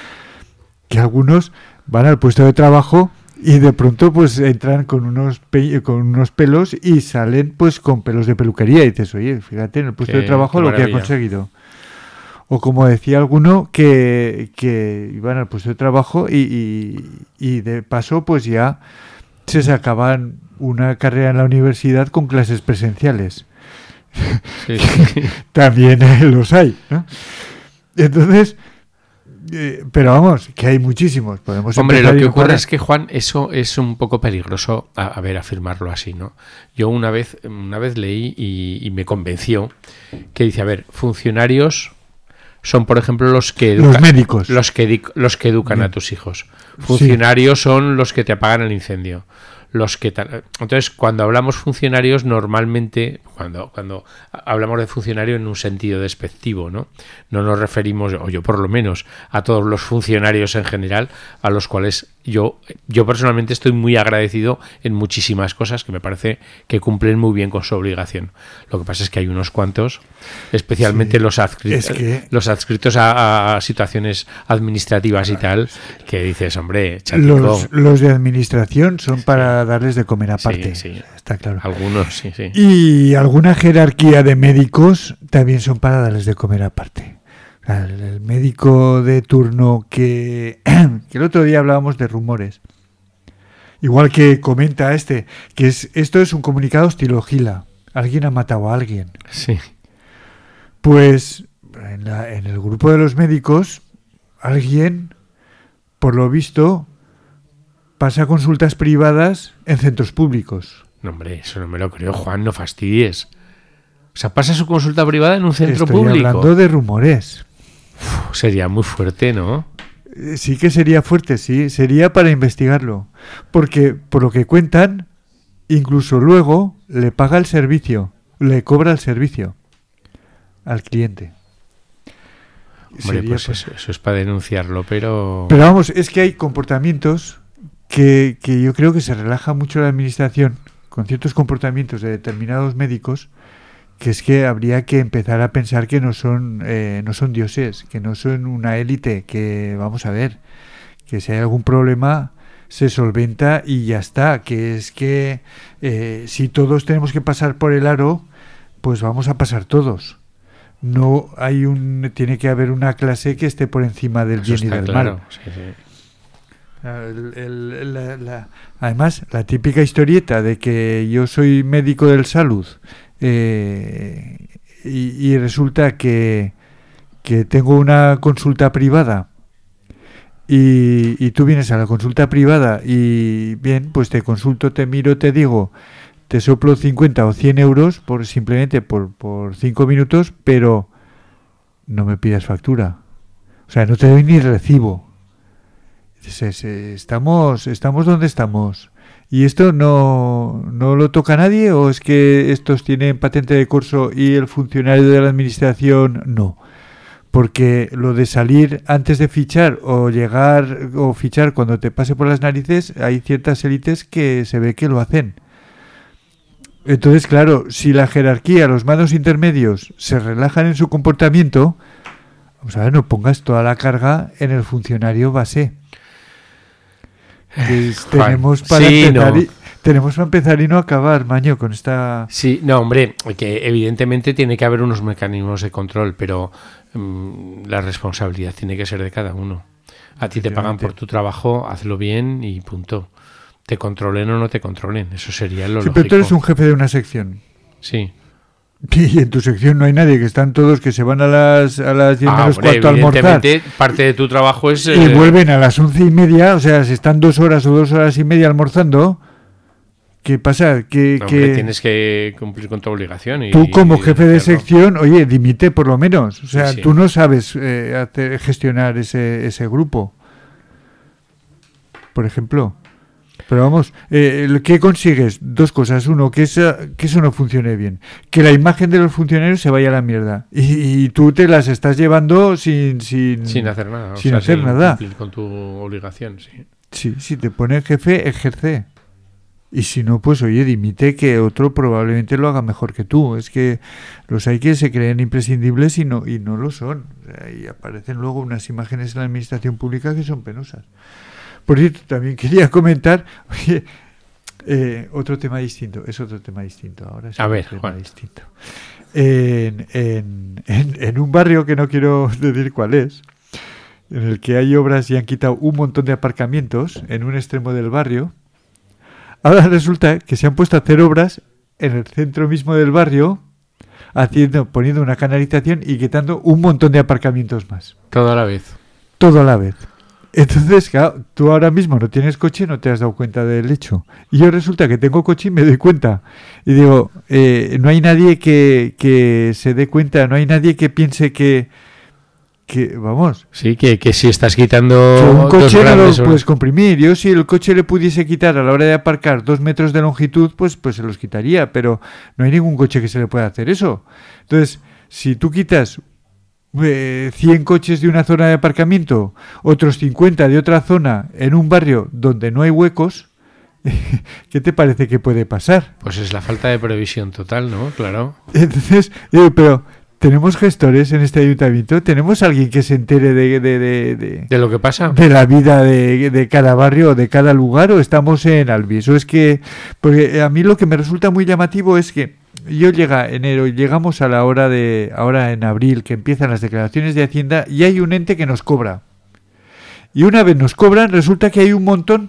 Que algunos van al puesto de trabajo y de pronto pues entran con unos pe- con unos pelos y salen pues con pelos de peluquería. Y dices, oye, fíjate en el puesto qué, de trabajo lo que ha conseguido. O como decía alguno, que, que iban al puesto de trabajo y, y, y de paso pues ya se sacaban una carrera en la universidad con clases presenciales. Sí, sí. También eh, los hay, ¿no? Entonces, eh, pero vamos, que hay muchísimos. Podemos Hombre, lo que ocurre para... es que, Juan, eso es un poco peligroso, a, a ver, afirmarlo así, ¿no? Yo una vez, una vez leí y, y me convenció que dice, a ver, funcionarios... son, por ejemplo, los que educan, los médicos, los que, los que educan Bien. a tus hijos. Funcionarios sí. son los que te apagan el incendio. Los que ta- Entonces, cuando hablamos funcionarios, normalmente, cuando, cuando hablamos de funcionario en un sentido despectivo, ¿no? No nos referimos, o yo por lo menos, a todos los funcionarios en general, a los cuales yo, yo personalmente estoy muy agradecido en muchísimas cosas que me parece que cumplen muy bien con su obligación. Lo que pasa es que hay unos cuantos, especialmente sí, los, adscri- es que... los adscritos a, a situaciones administrativas y tal, que dices, hombre, chatico. Los, los de administración son sí. para darles de comer aparte, sí, sí. está claro. Algunos, sí, sí. Y alguna jerarquía de médicos también son para darles de comer aparte. El, el médico de turno que, que el otro día hablábamos de rumores. Igual que comenta este, que es esto es un comunicado estilo Gila. Alguien ha matado a alguien. Sí. Pues en, la, en el grupo de los médicos, alguien, por lo visto, pasa consultas privadas en centros públicos. No, hombre, eso no me lo creo, Juan, no fastidies. O sea, pasa su consulta privada en un centro Estoy público. Estoy hablando de rumores. Uf, sería muy fuerte, ¿no? Sí que sería fuerte, sí. Sería para investigarlo. Porque, por lo que cuentan, incluso luego le paga el servicio, le cobra el servicio al cliente. Hombre, sería pues eso, eso es para denunciarlo, pero... Pero vamos, es que hay comportamientos que, que yo creo que se relaja mucho la administración con ciertos comportamientos de determinados médicos, que es que habría que empezar a pensar que no son eh, no son dioses, que no son una élite, que vamos a ver, que si hay algún problema se solventa y ya está, que es que eh, si todos tenemos que pasar por el aro, pues vamos a pasar todos. no hay un, tiene que haber una clase que esté por encima del Eso bien y está del claro. mal. Sí, sí. El- el- la- la- además, la típica historieta de que yo soy médico del salud eh, y, y resulta que, que tengo una consulta privada y, y tú vienes a la consulta privada y bien, pues te consulto, te miro, te digo, te soplo cincuenta o cien euros por simplemente por, por cinco minutos, pero no me pidas factura. O sea, no te doy ni recibo. Dices, eh, estamos, estamos donde estamos. ¿Y esto no, no lo toca nadie o es que estos tienen patente de curso y el funcionario de la administración no? Porque lo de salir antes de fichar o llegar o fichar cuando te pase por las narices, hay ciertas élites que se ve que lo hacen. Entonces, claro, si la jerarquía, los mandos intermedios se relajan en su comportamiento, vamos a ver, no pongas toda la carga en el funcionario base. Pues tenemos para sí, empezar no. y, tenemos para empezar y no acabar, Maño, con esta... Sí, no, hombre, que evidentemente tiene que haber unos mecanismos de control, pero mm, la responsabilidad tiene que ser de cada uno. A ti te pagan por tu trabajo, hazlo bien y punto. Te controlen o no te controlen, eso sería lo Sí, lógico. pero tú eres un jefe de una sección. Sí. Y en tu sección no hay nadie, que están todos que se van a las a las diez Ah, menos hombre, cuarto a almorzar evidentemente, parte de tu trabajo es... y eh, vuelven a las once y media, o sea, si están dos horas o dos horas y media almorzando, ¿qué pasa? Que, hombre, que tienes que cumplir con tu obligación. Y, tú como y jefe de hacerlo. sección, oye, dimite por lo menos. O sea, Sí, sí. tú no sabes eh, hacer, gestionar ese, ese grupo, por ejemplo. Pero vamos, eh, ¿qué consigues? Dos cosas. Uno, que, esa, que eso no funcione bien. Que la imagen de los funcionarios se vaya a la mierda. Y, y tú te las estás llevando sin... Sin, Sin hacer nada. o sin sea, hacer sin nada. cumplir con tu obligación, sí. Sí, si te pone jefe, ejerce. Y si no, pues oye, dimite, que otro probablemente lo haga mejor que tú. Es que los hay que se creen imprescindibles y no, y no lo son. O sea, y aparecen luego unas imágenes en la administración pública que son penosas. Por cierto, también quería comentar, oye, eh, otro tema distinto, es otro tema distinto ahora. Es A otro ver, tema Juan. distinto. En, en, en, en un barrio que no quiero decir cuál es, en el que hay obras y han quitado un montón de aparcamientos en un extremo del barrio, ahora resulta que se han puesto a hacer obras en el centro mismo del barrio, haciendo, poniendo una canalización y quitando un montón de aparcamientos más. Todo a la vez. Todo a la vez. Entonces, claro, tú ahora mismo no tienes coche, no te has dado cuenta del hecho. Y yo resulta que tengo coche y me doy cuenta. Y digo, eh, no hay nadie que, que se dé cuenta, no hay nadie que piense que, que vamos, Sí, que, que si estás que quitando un dos coche no lo grandes... puedes comprimir. Yo si el coche le pudiese quitar a la hora de aparcar dos metros de longitud, pues, pues se los quitaría. Pero no hay ningún coche que se le pueda hacer eso. Entonces, si tú quitas eh, cien coches de una zona de aparcamiento, otros cincuenta de otra zona en un barrio donde no hay huecos, ¿qué te parece que puede pasar? Pues es la falta de previsión total, ¿no? Claro. Entonces, digo, pero ¿tenemos gestores en este ayuntamiento? ¿Tenemos alguien que se entere de, de, de, de, ¿De lo que pasa? de la vida de, de cada barrio o de cada lugar, o estamos en Alvis? O es que, porque a mí lo que me resulta muy llamativo es que yo llega enero y llegamos a la hora de, ahora en abril, que empiezan las declaraciones de Hacienda y hay un ente que nos cobra. Y una vez nos cobran, resulta que hay un montón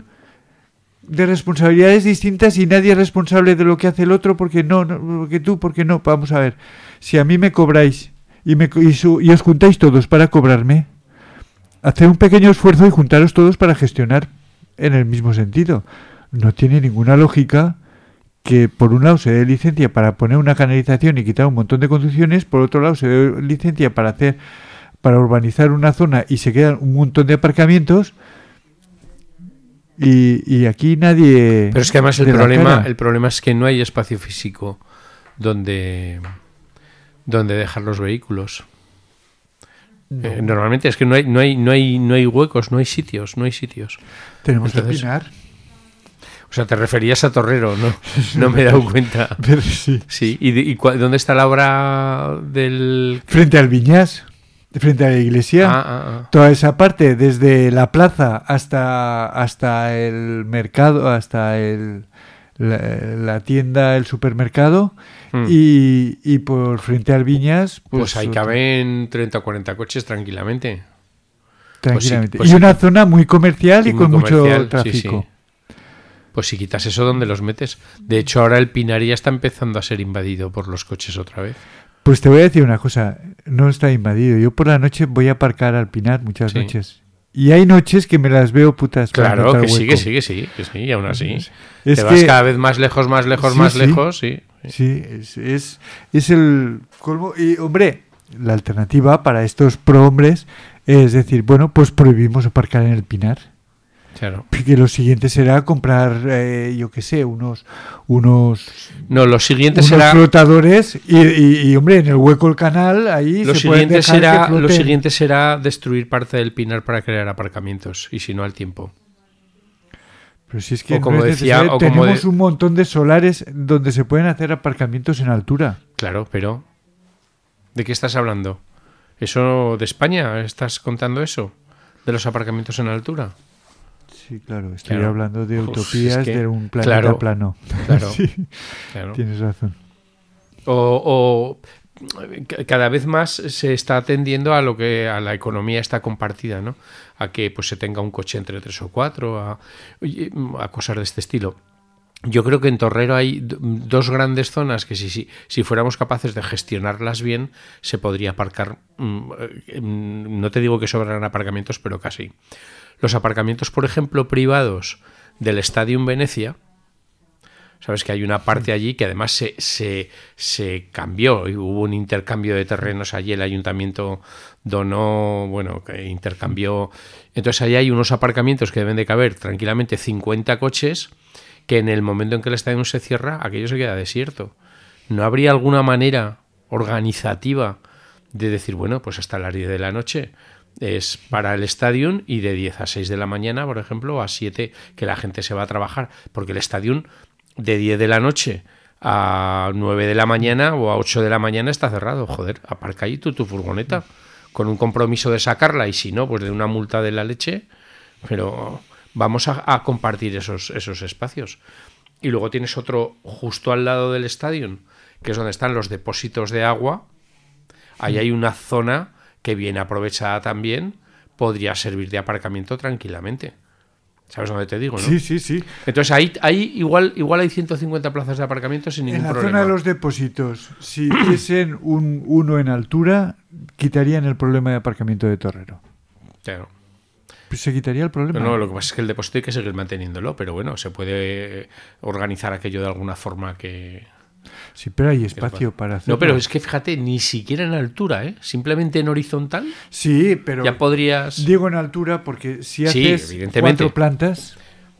de responsabilidades distintas y nadie es responsable de lo que hace el otro porque no, no porque tú, porque no. Vamos a ver, si a mí me cobráis y, me, y, su, y os juntáis todos para cobrarme, haced un pequeño esfuerzo y juntaros todos para gestionar en el mismo sentido. No tiene ninguna lógica que por un lado se dé licencia para poner una canalización y quitar un montón de construcciones, por otro lado se dé licencia para hacer para urbanizar una zona y se quedan un montón de aparcamientos y, y aquí nadie... Pero es que además el de la problema, cara. el problema es que no hay espacio físico donde, donde dejar los vehículos. No. Eh, normalmente es que no hay, no hay, no hay, no hay huecos, no hay sitios, no hay sitios. Tenemos Entonces- que opinar. O sea, te referías a Torrero, no, no me he dado cuenta. Pero sí. Sí, ¿y, de- y cua- dónde está la obra del...? Frente al Viñas, frente a la iglesia, Ah, ah, ah. toda esa parte, desde la plaza hasta, hasta el mercado, hasta el, la, la tienda, el supermercado, Mm. y, y por frente al Viñas, pues, Pues ahí otro- caben treinta o cuarenta coches tranquilamente. tranquilamente. pues y sí. una zona muy comercial y, Y muy con mucho comercial, sí, tráfico. sí. Pues si quitas eso, ¿dónde los metes? De hecho, ahora el Pinar ya está empezando a ser invadido por los coches otra vez. Pues te voy a decir una cosa, no está invadido. Yo por la noche voy a aparcar al Pinar muchas Sí. noches. Y hay noches que me las veo putas. para Claro, encontrar que sí, hueco. que sí, que sí, que sí, y aún así. Es te que- vas cada vez más lejos, más lejos, Sí, más sí. lejos, sí. Sí, es, es, es el colmo. Y, hombre, la alternativa para estos prohombres es decir, bueno, pues prohibimos aparcar en el Pinar. Claro. Que lo siguiente será comprar, eh, yo qué sé, unos unos, No, lo siguiente unos será... flotadores y, y- y, hombre, en el hueco del canal ahí Lo se pueden siguiente, dejar será, que lo floten. siguiente será destruir parte del Pinar para crear aparcamientos, y si no al tiempo. Pero si es que o como no es decía- necesario, o como tenemos de- un montón de solares donde se pueden hacer aparcamientos en altura. Claro, pero... ¿De qué estás hablando? ¿Eso de España? ¿Estás contando eso? ¿De los aparcamientos en altura? Sí, claro, estoy Claro. hablando de Uf, utopías es que- de un planeta claro, plano. Claro, Sí, claro. tienes razón. O, o c- cada vez más se está atendiendo a lo que a la economía está compartida, ¿no? A que pues se tenga un coche entre tres o cuatro, a, oye, a cosas de este estilo. Yo creo que en Torrero hay d- dos grandes zonas que si, si, si fuéramos capaces de gestionarlas bien, se podría aparcar. mm, eh, mm, No te digo que sobran aparcamientos, pero casi. Los aparcamientos, por ejemplo, privados del Stadium Venecia, sabes que hay una parte allí que además se, se, se cambió y hubo un intercambio de terrenos allí, el ayuntamiento donó, bueno, que intercambió. Entonces allí hay unos aparcamientos que deben de caber tranquilamente cincuenta coches, que en el momento en que el estadio se cierra, aquello se queda desierto. ¿No habría alguna manera organizativa de decir, bueno, pues hasta las diez de la noche es para el estadio y de diez a seis de la mañana, por ejemplo, o a siete, que la gente se va a trabajar? Porque el estadio de diez de la noche a nueve de la mañana o a ocho de la mañana está cerrado. Joder, aparca ahí tú tu furgoneta con un compromiso de sacarla, y si no, pues de una multa de la leche, pero vamos a, a compartir esos, esos espacios. Y luego tienes otro justo al lado del estadio, que es donde están los depósitos de agua. Ahí hay una zona que, bien aprovechada también, podría servir de aparcamiento tranquilamente. ¿Sabes dónde te digo, no? Sí, sí, sí. Entonces ahí, ahí igual, igual hay ciento cincuenta plazas de aparcamiento sin ningún En la problema. zona de los depósitos, si hiciesen un uno en altura, quitarían el problema de aparcamiento de Torrero. Claro. Pues se quitaría el problema. No, no, lo que pasa es que el depósito hay que seguir manteniéndolo, pero bueno, se puede organizar aquello de alguna forma que... Sí, pero hay espacio para hacerlo. No, pero es que fíjate, ni siquiera en altura, ¿eh? Simplemente en horizontal Sí, pero ya podrías... digo en altura porque si Sí, haces evidentemente. cuatro plantas...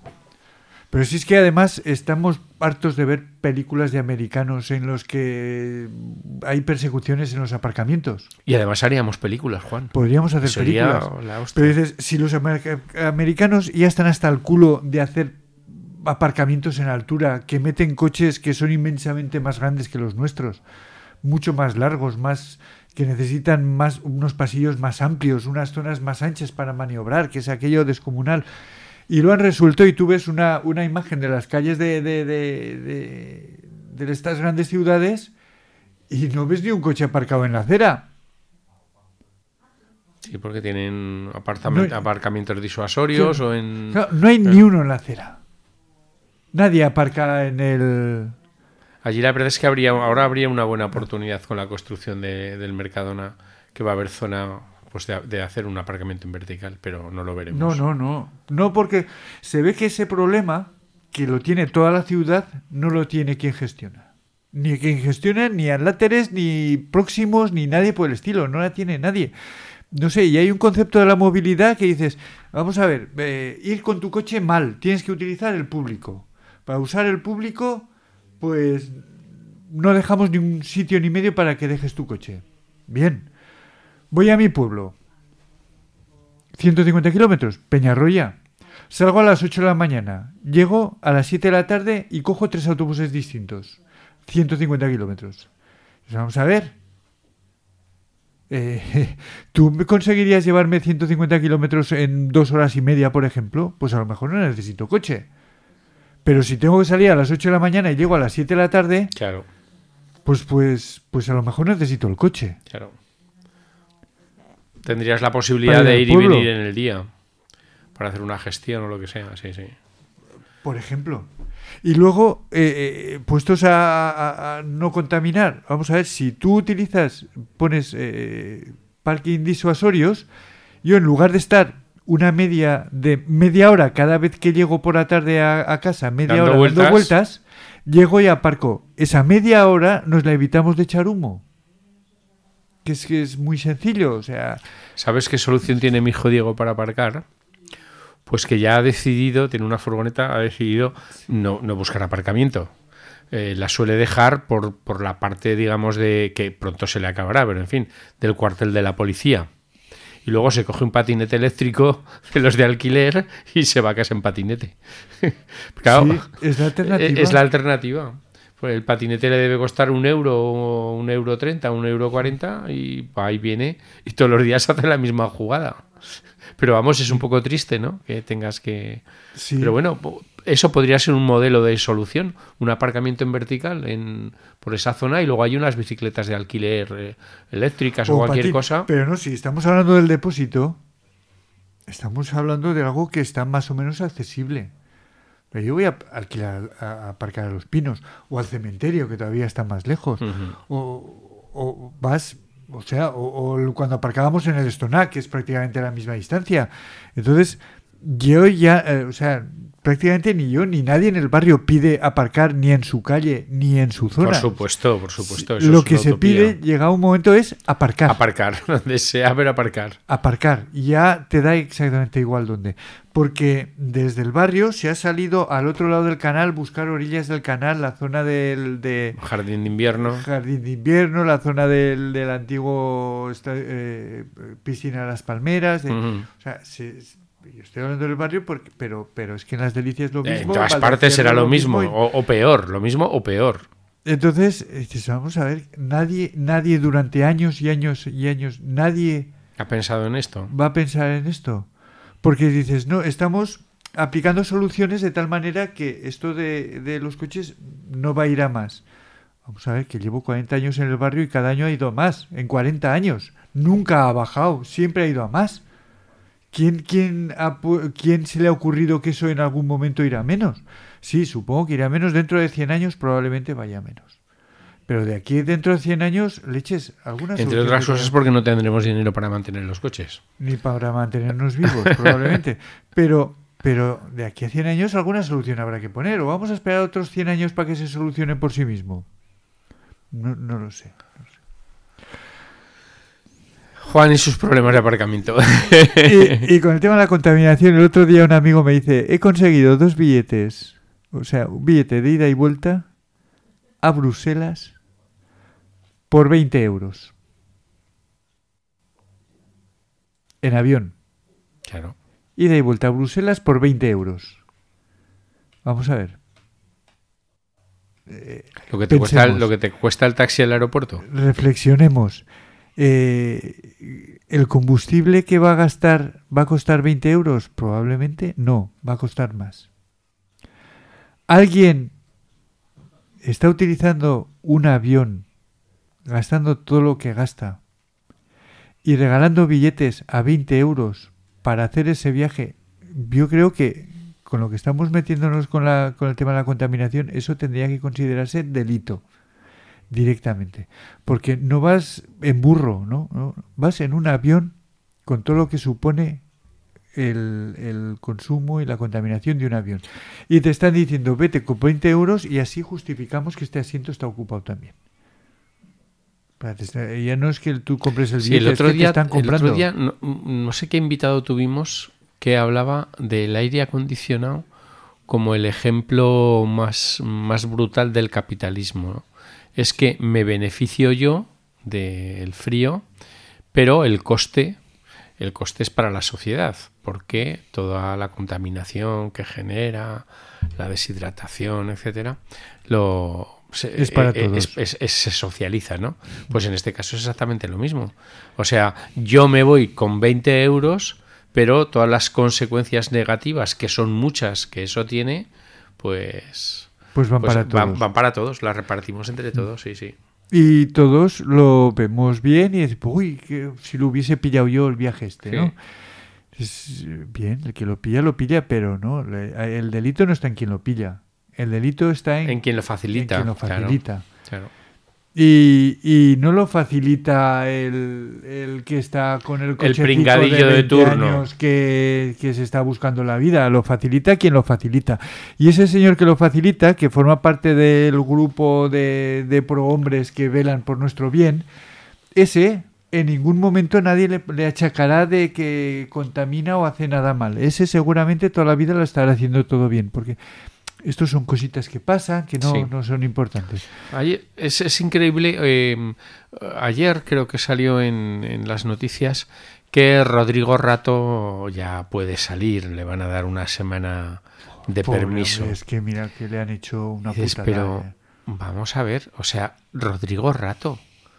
Pero si es que además estamos hartos de ver películas de americanos en los que hay persecuciones en los aparcamientos. Y además haríamos películas, Juan. Podríamos hacer Sería películas. la hostia. Pero dices, si los amer- americanos ya están hasta el culo de hacer aparcamientos en altura, que meten coches que son inmensamente más grandes que los nuestros, mucho más largos, más que necesitan más unos pasillos más amplios, unas zonas más anchas para maniobrar, que es aquello descomunal. Y lo han resuelto, y tú ves una, una imagen de las calles de, de, de, de, de estas grandes ciudades y no ves ni un coche aparcado en la acera. Sí, porque tienen apartament- No- aparcamientos disuasorios Claro. o en... Claro, no hay ni uno en la acera. Nadie aparca en el... Allí la verdad es que habría, ahora habría una buena oportunidad con la construcción de- del Mercadona, que va a haber zona pues de, de hacer un aparcamiento en vertical, pero no lo veremos. No, no, no. No, porque se ve que ese problema, que lo tiene toda la ciudad, no lo tiene quien gestiona. Ni quien gestiona, ni Atláteres, ni Próximos, ni nadie por el estilo. No la tiene nadie. No sé, y hay un concepto de la movilidad que dices, vamos a ver, eh, ir con tu coche mal, tienes que utilizar el público. Para usar el público, pues no dejamos ni un sitio ni medio para que dejes tu coche. Bien. Voy a mi pueblo. ciento cincuenta kilómetros, Peñarroya. Salgo a las ocho de la mañana. Llego a las siete de la tarde y cojo tres autobuses distintos. ciento cincuenta kilómetros. Pues vamos a ver. Eh, ¿Tú me conseguirías llevarme ciento cincuenta kilómetros en dos horas y media, por ejemplo? Pues a lo mejor no necesito coche. Pero si tengo que salir a las ocho de la mañana y llego a las siete de la tarde, Claro, pues, pues, pues a lo mejor necesito el coche. claro. Tendrías la posibilidad Para ir de al ir y pueblo. venir en el día para hacer una gestión o lo que sea, sí, sí. Por ejemplo. Y luego, eh, eh, puestos a, a- a no contaminar, vamos a ver, si tú utilizas, pones eh, parking disuasorios, yo en lugar de estar una media de media hora cada vez que llego por la tarde a, a casa, media Dando hora vueltas. dando vueltas, llego y aparco. Esa media hora nos la evitamos de echar humo. Que es que es muy sencillo, o sea, ¿Sabes qué solución tiene mi hijo Diego para aparcar? Pues que ya ha decidido, tiene una furgoneta, ha decidido no, no buscar aparcamiento. Eh, la suele dejar por, por la parte, digamos, de que pronto se le acabará, pero en fin, del cuartel de la policía. Y luego se coge un patinete eléctrico de los de alquiler y se va a casa en patinete. Claro, sí, es la alternativa. es la alternativa. Pues el patinete le debe costar un euro, un euro treinta, un euro cuarenta y ahí viene y todos los días hace la misma jugada. Pero vamos, es un poco triste, ¿no? Que tengas que... Sí. Pero bueno, po- eso podría ser un modelo de solución, un aparcamiento en vertical en, por esa zona y luego hay unas bicicletas de alquiler eh, eléctricas o, O cualquier patín. cosa. Pero no, si estamos hablando del depósito, estamos hablando de algo que está más o menos accesible. Pero yo voy a alquilar, a, a aparcar a Los Pinos, o al cementerio, que todavía está más lejos. Ujú. o, o vas, o sea, o, o cuando aparcábamos en el Estonac, que es prácticamente a la misma distancia. Entonces, yo ya, eh, o sea, prácticamente ni yo ni nadie en el barrio pide aparcar ni en su calle ni en su zona. Por supuesto, por supuesto. Eso Lo es que una se utopía. pide, llega un momento, es aparcar. Aparcar, donde sea, pero aparcar. aparcar. Y ya te da exactamente igual dónde. Porque desde el barrio se ha salido al otro lado del canal, buscar orillas del canal, la zona del de Jardín de invierno. jardín de invierno, la zona del, del antiguo esta- eh, piscina de las palmeras. de- Ujú. O sea, se- yo estoy hablando del barrio, porque, pero, pero es que en las Delicias lo Eh, mismo. En todas en partes Valdecierro será lo mismo, y- o, o peor, lo mismo o peor. Entonces, dices, vamos a ver, nadie, nadie durante años y años y años, nadie ¿Ha pensado en esto? va a pensar en esto. Porque dices, no, estamos aplicando soluciones de tal manera que esto de, de los coches no va a ir a más. Vamos a ver, que llevo cuarenta años en el barrio y cada año ha ido a más. En cuarenta años. Nunca ha bajado, siempre ha ido a más. ¿Quién, quién, ha pu- ¿Quién se le ha ocurrido que eso en algún momento irá a menos? Sí, supongo que irá a menos. Dentro de cien años probablemente vaya a menos. Pero de aquí dentro de cien años, leches, algunas Entre otras cosas porque no tendremos dinero para mantener los coches. ni para mantenernos vivos, probablemente. Pero, pero de aquí a cien años alguna solución habrá que poner. ¿O vamos a esperar otros cien años para que se solucione por sí mismo? No, no lo sé. no sé. Juan y sus problemas de aparcamiento. Y, y con el tema de la contaminación, el otro día un amigo me dice, he conseguido dos billetes, o sea, un billete de ida y vuelta a Bruselas por veinte euros. En avión. Claro. Ida y vuelta a Bruselas por veinte euros. Vamos a ver. Eh, Lo que te cuesta el, Pensemos. lo que te cuesta el taxi al aeropuerto. reflexionemos. Eh, ¿El combustible que va a gastar va a costar veinte euros? Probablemente no, va a costar más. ¿Alguien está utilizando un avión, gastando todo lo que gasta y regalando billetes a veinte euros para hacer ese viaje? Yo creo que con lo que estamos metiéndonos con, la, con el tema de la contaminación, eso tendría que considerarse delito directamente. Porque no vas en burro, ¿no? ¿no? Vas en un avión con todo lo que supone el, el consumo y la contaminación de un avión. Y te están diciendo, vete con veinte euros y así justificamos que este asiento está ocupado también. Ya no es que tú compres el Sí, billete, el otro es que día, te están el comprando. otro día no, no sé qué invitado tuvimos que hablaba del aire acondicionado como el ejemplo más, más brutal del capitalismo, ¿no? Es que me beneficio yo del frío, pero el coste, el coste es para la sociedad, porque toda la contaminación que genera, la deshidratación, etcétera, lo se, Es para eh, todos. es- es- es- se socializa, ¿no? Pues en este caso es exactamente lo mismo. O sea, yo me voy con veinte euros, pero todas las consecuencias negativas, que son muchas que eso tiene, pues... Pues van pues para todos. Van, van para todos, las repartimos entre todos, sí, sí. Y todos lo vemos bien y decimos, uy, que si lo hubiese pillado yo el viaje este, Sí. ¿no? Es bien, el que lo pilla, lo pilla, pero no, le- el delito no está en quien lo pilla. El delito está en, En quien lo facilita. en quien lo claro, facilita. claro. Y, y no lo facilita el, el que está con el cochecito pringadillo de de veinte turno. años que, que se está buscando la vida, lo facilita quien lo facilita. Y ese señor que lo facilita, que forma parte del grupo de, de prohombres que velan por nuestro bien, ese en ningún momento nadie le, le achacará de que contamina o hace nada mal. Ese seguramente toda la vida lo estará haciendo todo bien, porque estos son cositas que pasan, que no, Sí. no son importantes. Ayer, es, es increíble, eh, ayer creo que salió en, en las noticias que Rodrigo Rato ya puede salir, le van a dar una semana de Pobre permiso. hombre, es que mira que le han hecho una Dices, putada. pero eh. vamos a ver, o sea, Rodrigo Rato,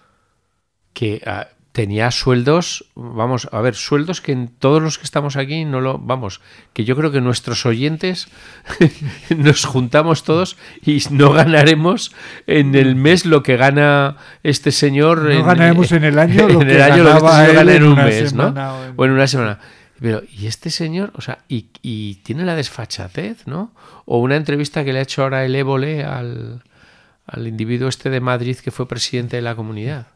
que ah, tenía sueldos, vamos, a ver, sueldos que en todos los que estamos aquí no lo, vamos, que yo creo que nuestros oyentes nos juntamos todos y no ganaremos en el mes lo que gana este señor. No en, ganaremos en el año lo en que el año lo que este ganaba señor él gana en en un una mes, ¿no? semana o en- O en una semana. Pero, y este señor, o sea, y, y tiene la desfachatez, ¿no? O una entrevista que le ha hecho ahora el Évole al, al individuo este de Madrid que fue presidente de la comunidad.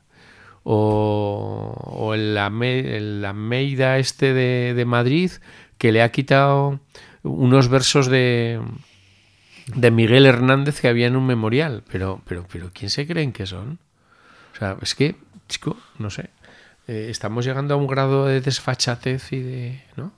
O, o el, Ame- el Almeida este de, de Madrid que le ha quitado unos versos de, de Miguel Hernández que había en un memorial. Pero, pero, pero, ¿quién se creen que son? O sea, es que, chico, no sé. Eh, estamos llegando a un grado de desfachatez y de... ¿no?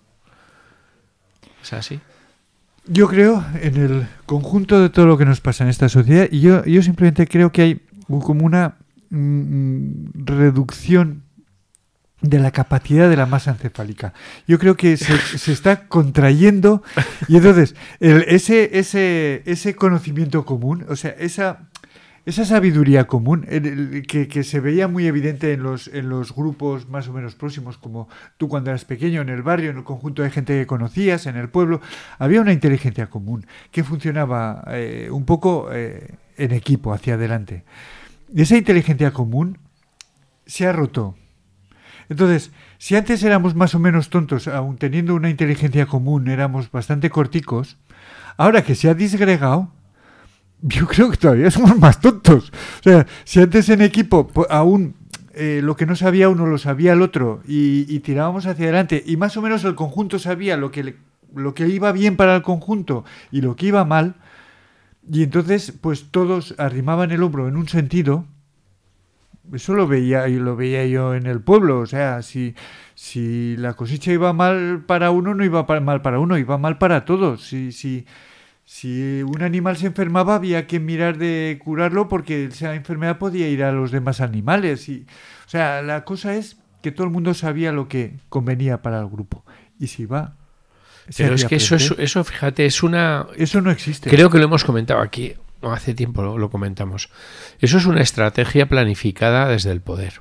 Es así. Yo creo en el conjunto de todo lo que nos pasa en esta sociedad y yo, yo simplemente creo que hay como una mm, reducción de la capacidad de la masa encefálica. Yo creo que se, se está contrayendo y entonces el, ese, ese, ese conocimiento común, o sea, esa... Esa sabiduría común el, el, que, que se veía muy evidente en los, en los grupos más o menos próximos, como tú cuando eras pequeño, en el barrio, en el conjunto de gente que conocías, en el pueblo, había una inteligencia común que funcionaba eh, un poco eh, en equipo, hacia adelante. Y esa inteligencia común se ha roto. Entonces, si antes éramos más o menos tontos, aun teniendo una inteligencia común, éramos bastante corticos, ahora que se ha disgregado, yo creo que todavía somos más tontos. O sea, si antes en equipo pues, aún eh, lo que no sabía uno lo sabía el otro y, y tirábamos hacia adelante y más o menos el conjunto sabía lo que, le, lo que iba bien para el conjunto y lo que iba mal, y entonces pues todos arrimaban el hombro en un sentido. Eso lo veía, lo veía yo en el pueblo. O sea, si, si la cosecha iba mal para uno, no iba para, mal para uno, iba mal para todos. Si... si Si un animal se enfermaba había que mirar de curarlo porque esa enfermedad podía ir a los demás animales. Y, o sea, la cosa es que todo el mundo sabía lo que convenía para el grupo. Y si va... Pero es que eso, es, eso, fíjate, es una... Eso no existe. Creo que lo hemos comentado aquí, no hace tiempo lo, lo comentamos. Eso es una estrategia planificada desde el poder.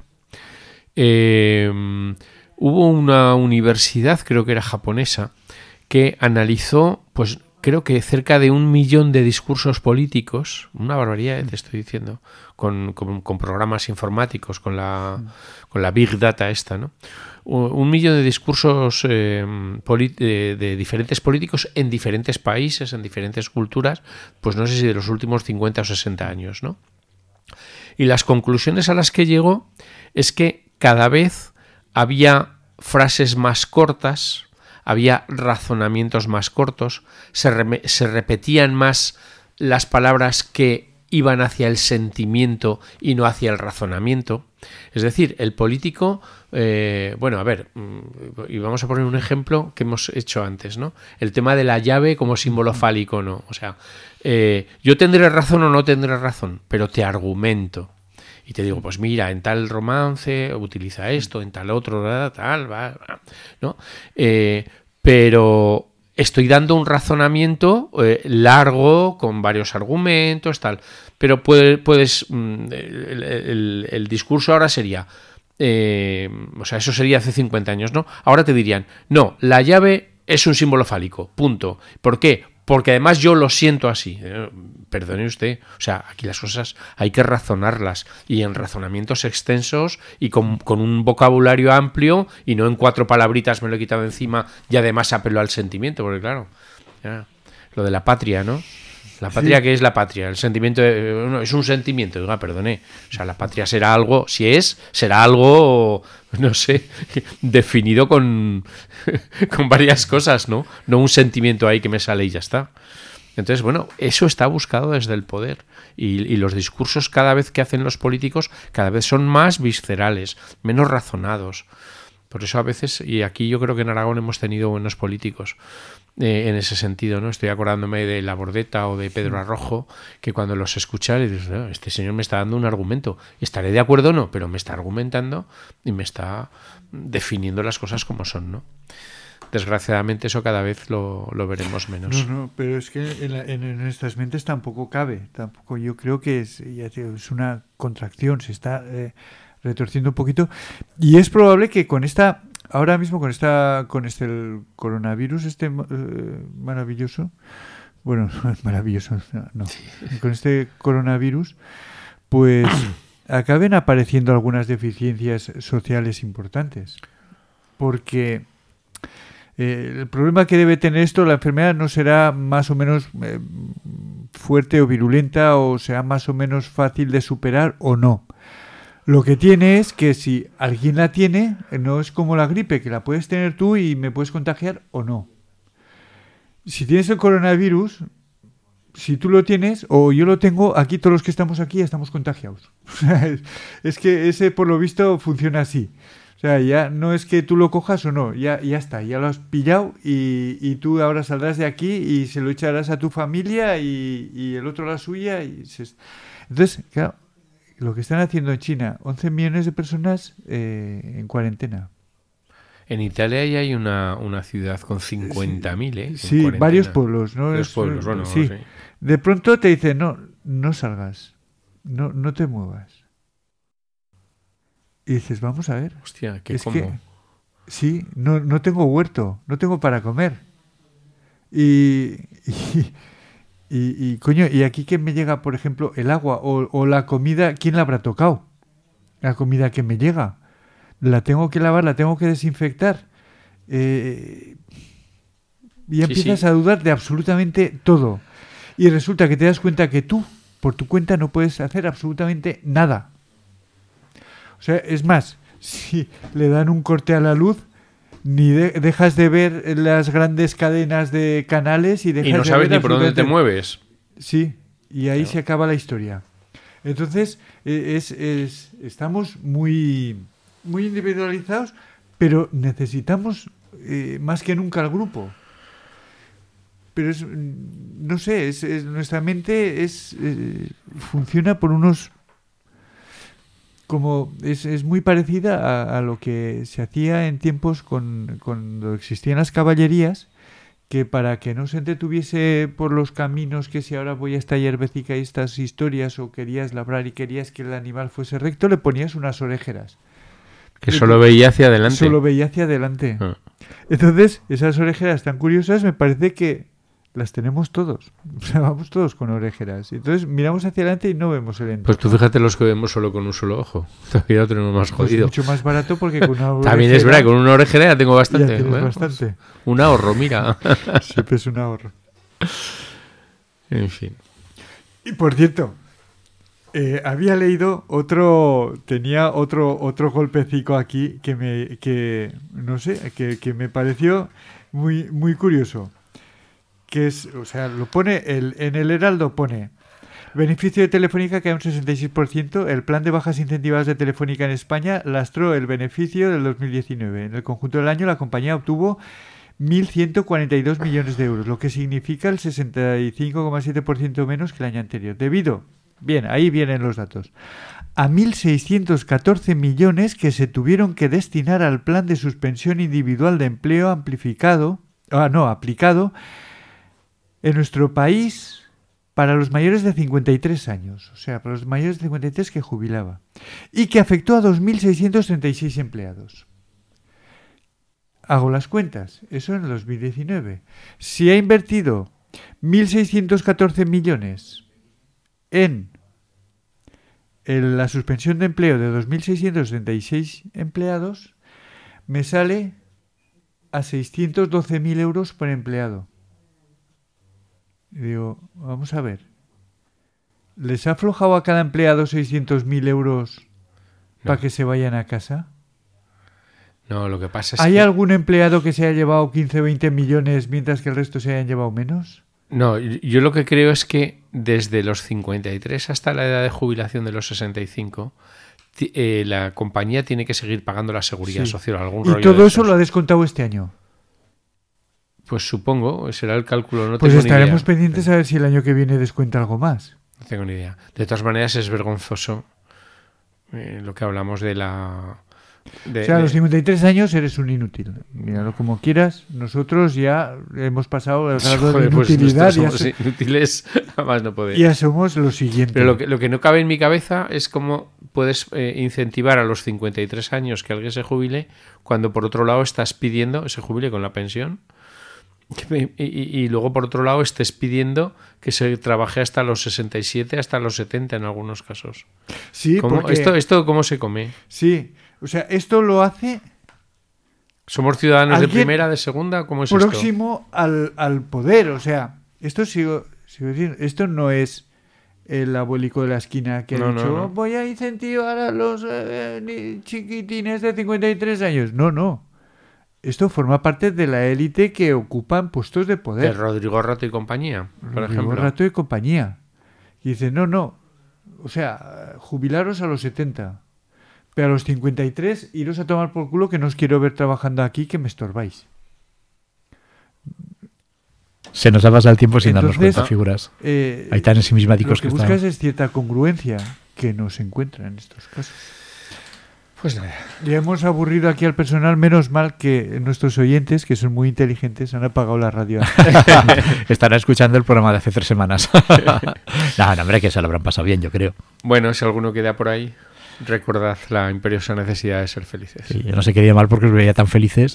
Eh, hubo una universidad, creo que era japonesa, que analizó, pues... creo que cerca de un millón de discursos políticos, una barbaridad, te estoy diciendo, con, con, con programas informáticos, con la, con la Big Data esta, ¿no? Un millón de discursos eh, de, de diferentes políticos en diferentes países, en diferentes culturas, pues no sé si de los últimos cincuenta o sesenta años, ¿no? Y las conclusiones a las que llegó es que cada vez había frases más cortas, había razonamientos más cortos, se, re- se repetían más las palabras que iban hacia el sentimiento y no hacia el razonamiento. Es decir, el político, eh, bueno, a ver, y vamos a poner un ejemplo que hemos hecho antes, ¿no? El tema de la llave como símbolo fálico, ¿no? O sea, eh, yo tendré razón o no tendré razón, pero te argumento. Y te digo, pues mira, en tal romance utiliza esto, en tal otro, tal, ¿no? Eh, pero estoy dando un razonamiento eh, largo, con varios argumentos, tal. Pero puede, puedes... El, el, el discurso ahora sería... Eh, o sea, eso sería hace cincuenta años, ¿no? Ahora te dirían, no, la llave es un símbolo fálico, punto. ¿Por qué? porque además yo lo siento así. Eh, perdone usted, o sea, aquí las cosas hay que razonarlas, y en razonamientos extensos y con, con un vocabulario amplio, y no en cuatro palabritas me lo he quitado encima y además apelo al sentimiento, porque claro, ya, lo de la patria, ¿no? La patria, sí. ¿Qué es la patria? El sentimiento de, no, es un sentimiento, oiga, perdone. O sea, la patria será algo, si es, será algo, no sé, definido con, con varias cosas, ¿no? No un sentimiento ahí que me sale y ya está. Entonces, bueno, eso está buscado desde el poder. Y, y los discursos cada vez que hacen los políticos, cada vez son más viscerales, menos razonados. Por eso a veces, y aquí yo creo que en Aragón hemos tenido buenos políticos, Eh, en ese sentido, ¿no? Estoy acordándome de La Bordeta o de Pedro Arrojo, que cuando los escuchas le dices, no, este señor me está dando un argumento, estaré de acuerdo o no, pero me está argumentando y me está definiendo las cosas como son, ¿no? Desgraciadamente eso cada vez lo, lo veremos menos. No, no, pero es que en, la, en, en nuestras mentes tampoco cabe, tampoco. Yo creo que es, ya te digo, es una contracción, se está eh, retorciendo un poquito, y es probable que con esta ahora mismo con esta con este el coronavirus este eh, maravilloso, bueno, no es maravilloso, no, sí. Con este coronavirus, pues acaben apareciendo algunas deficiencias sociales importantes, porque eh, el problema que debe tener esto, la enfermedad no será más o menos eh, fuerte o virulenta, o sea más o menos fácil de superar o no. Lo que tiene es que si alguien la tiene, no es como la gripe, que la puedes tener tú y me puedes contagiar o no. Si tienes el coronavirus, si tú lo tienes o yo lo tengo, aquí todos los que estamos aquí estamos contagiados. Es que ese, por lo visto, funciona así. O sea, ya no es que tú lo cojas o no, ya, ya está, ya lo has pillado, y, y tú ahora saldrás de aquí y se lo echarás a tu familia y, y el otro a la suya. Y se... Entonces, claro, lo que están haciendo en China, once millones de personas eh, en cuarentena. En Italia ya hay una, una ciudad con cincuenta mil, ¿eh? Sí, varios pueblos, ¿no? Varios es, pueblos, bueno, sí. sí. De pronto te dicen, no, no salgas, no, no te muevas. Y dices, vamos a ver. Hostia, ¿qué es como? que, sí, no, no tengo huerto, no tengo para comer. Y... y Y, y coño, ¿y aquí qué me llega, por ejemplo, el agua o, o la comida? ¿Quién la habrá tocado? La comida que me llega. La tengo que lavar, la tengo que desinfectar. Eh, y empiezas sí, sí. a dudar de absolutamente todo. Y resulta que te das cuenta que tú, por tu cuenta, no puedes hacer absolutamente nada. O sea, es más, si le dan un corte a la luz, ni de, dejas de ver las grandes cadenas de canales y dejas y no de sabes ver ni por dónde te mueves. Sí, y ahí claro. se acaba la historia. Entonces es, es estamos muy muy individualizados, pero necesitamos eh, más que nunca el grupo. Pero es, no sé, es, es, nuestra mente es eh, funciona por unos como es, es muy parecida a, a lo que se hacía en tiempos con, cuando existían las caballerías, que para que no se entretuviese por los caminos, que si ahora voy a esta hierbecica y estas historias, o querías labrar y querías que el animal fuese recto, le ponías unas orejeras. Que solo veía hacia adelante. Solo veía hacia adelante. Ah. Entonces, esas orejeras tan curiosas me parece que las tenemos todos. O sea, vamos todos con orejeras. Entonces miramos hacia adelante y no vemos el entorno. Pues tú fíjate los que vemos solo con un solo ojo. Todavía lo tenemos más jodido. Pues mucho más barato porque con una orejera... También es verdad, con una orejera ya tengo bastante. Ya bueno, bastante. Pues un ahorro, mira. Siempre es un ahorro. En fin. Y por cierto, eh, había leído otro... Tenía otro otro golpecico aquí que me... que no sé, que, que me pareció muy, muy curioso. Que es, o sea, lo pone, el, en el Heraldo pone, beneficio de Telefónica cae un sesenta y seis por ciento, el plan de bajas incentivadas de Telefónica en España lastró el beneficio del dos mil diecinueve. En el conjunto del año la compañía obtuvo mil ciento cuarenta y dos millones de euros, lo que significa el sesenta y cinco coma siete por ciento menos que el año anterior. Debido, bien, ahí vienen los datos, a mil seiscientos catorce millones que se tuvieron que destinar al plan de suspensión individual de empleo amplificado, ah, no, aplicado, en nuestro país para los mayores de cincuenta y tres años, o sea, para los mayores de cincuenta y tres que jubilaba, y que afectó a dos mil seiscientos treinta y seis empleados. Hago las cuentas, eso en el dos mil diecinueve. Si ha invertido mil seiscientos catorce millones en, en la suspensión de empleo de dos mil seiscientos setenta y seis empleados, me sale a seiscientos doce mil euros por empleado. Y digo, vamos a ver, ¿les ha aflojado a cada empleado seiscientos mil euros no. para que se vayan a casa? No, lo que pasa es ¿Hay que... algún empleado que se haya llevado quince o veinte millones mientras que el resto se hayan llevado menos? No, yo lo que creo es que desde los cincuenta y tres hasta la edad de jubilación de los sesenta y cinco, eh, la compañía tiene que seguir pagando la seguridad sí. social. Algún ¿Y rollo todo de eso esos. lo ha descontado este año? Pues supongo, será el cálculo. No Pues tengo estaremos ni idea. pendientes a ver si el año que viene descuenta algo más. No tengo ni idea. De todas maneras es vergonzoso eh, lo que hablamos de la... De, o sea, a de... los cincuenta y tres años eres un inútil. Míralo como quieras. Nosotros ya hemos pasado el grado Joder, de pues inutilidad. nosotros Ya, somos so- inútiles, además no poder. ya somos lo siguiente. Pero lo que, lo que no cabe en mi cabeza es cómo puedes eh, incentivar a los cincuenta y tres años que alguien se jubile cuando por otro lado estás pidiendo, se jubile con la pensión, y, y, y luego por otro lado estés pidiendo que se trabaje hasta los sesenta y siete, hasta los setenta en algunos casos. Sí, ¿Cómo, porque- esto, ¿Esto cómo se come? Sí, o sea, esto lo hace ¿Somos ciudadanos de ¿Alguien primera, de segunda? ¿Cómo es próximo al, al poder. O sea, esto sigo, sigo diciendo, esto no es el abuelico de la esquina que ha No, no, dicho no. voy a incentivar a los eh, ni- chiquitines de cincuenta y tres años. No, no. Esto forma parte de la élite que ocupan puestos de esto? poder. De Rodrigo Rato y compañía, por Rodrigo ejemplo. Rato y compañía. Y dice, no, no. O sea, jubilaros a los setenta. Pero a los cincuenta y tres, iros a tomar por culo que no os quiero ver trabajando aquí, que me estorbáis. Se nos ha pasado el tiempo sin darnos Entonces, cuenta, figuras. Eh, Ahí tan lo ensimismáticos que que buscas están. es cierta congruencia que no se encuentra en estos casos. Pues nada. Ya hemos aburrido aquí al personal, menos mal que nuestros oyentes, que son muy inteligentes, han apagado la radio. Estará escuchando el programa de hace tres semanas. No, no, hombre, que se lo habrán pasado bien, yo creo. Bueno, si alguno queda por ahí, recordad la imperiosa necesidad de ser felices. Sí, yo no sé qué día mal porque os veía tan felices.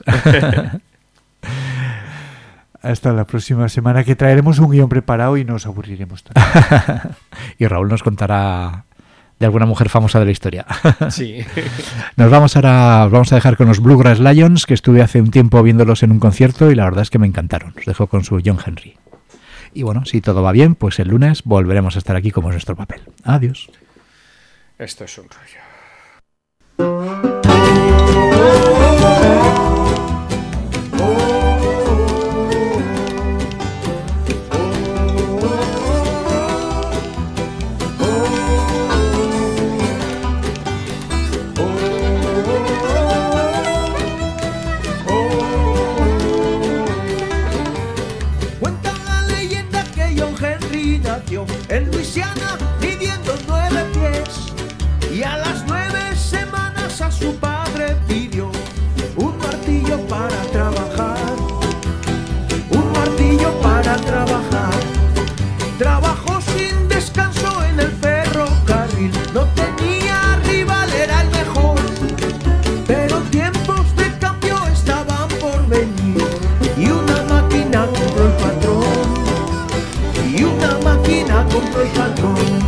Hasta la próxima semana, que traeremos un guión preparado y no os aburriremos tanto. Y Raúl nos contará de alguna mujer famosa de la historia. Sí. Nos vamos ahora, os vamos a dejar con los Bluegrass Lions, que estuve hace un tiempo viéndolos en un concierto y la verdad es que me encantaron. Os dejo con su John Henry. Y bueno, si todo va bien, pues el lunes volveremos a estar aquí como es nuestro papel. Adiós. Esto es un rollo. Cuenta la leyenda que John Henry nació en Luisiana midiendo nueve pies y a las nueve semanas a su padre pidió un martillo para trabajar, un martillo para trabajar. Trabajó sin descanso en el ferrocarril, no tenía rival, era el mejor, pero tiempos de cambio estaban por venir y una máquina compró el patrón, y una máquina compró el patrón.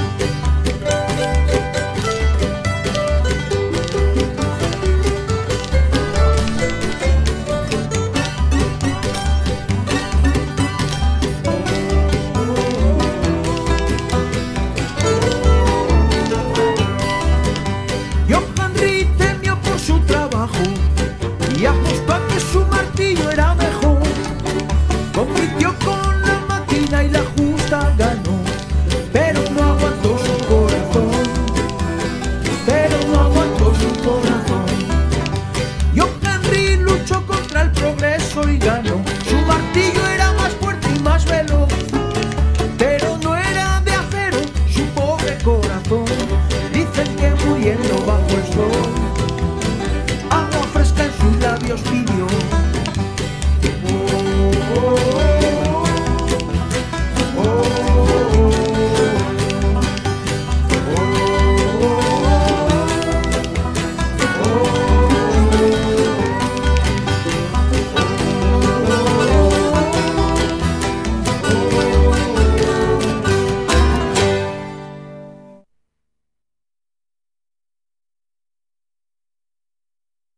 John Henry temió por su trabajo y apostó a que su martillo era mejor. Compitió con la máquina y la justa ganó, pero no aguantó su corazón, pero no aguantó su corazón. John Henry luchó contra el progreso y ganó. Su martillo era más fuerte y más veloz, pero no era de acero su pobre corazón. Dicen que muriendo bajo el sol, agua fresca en sus labios pidió.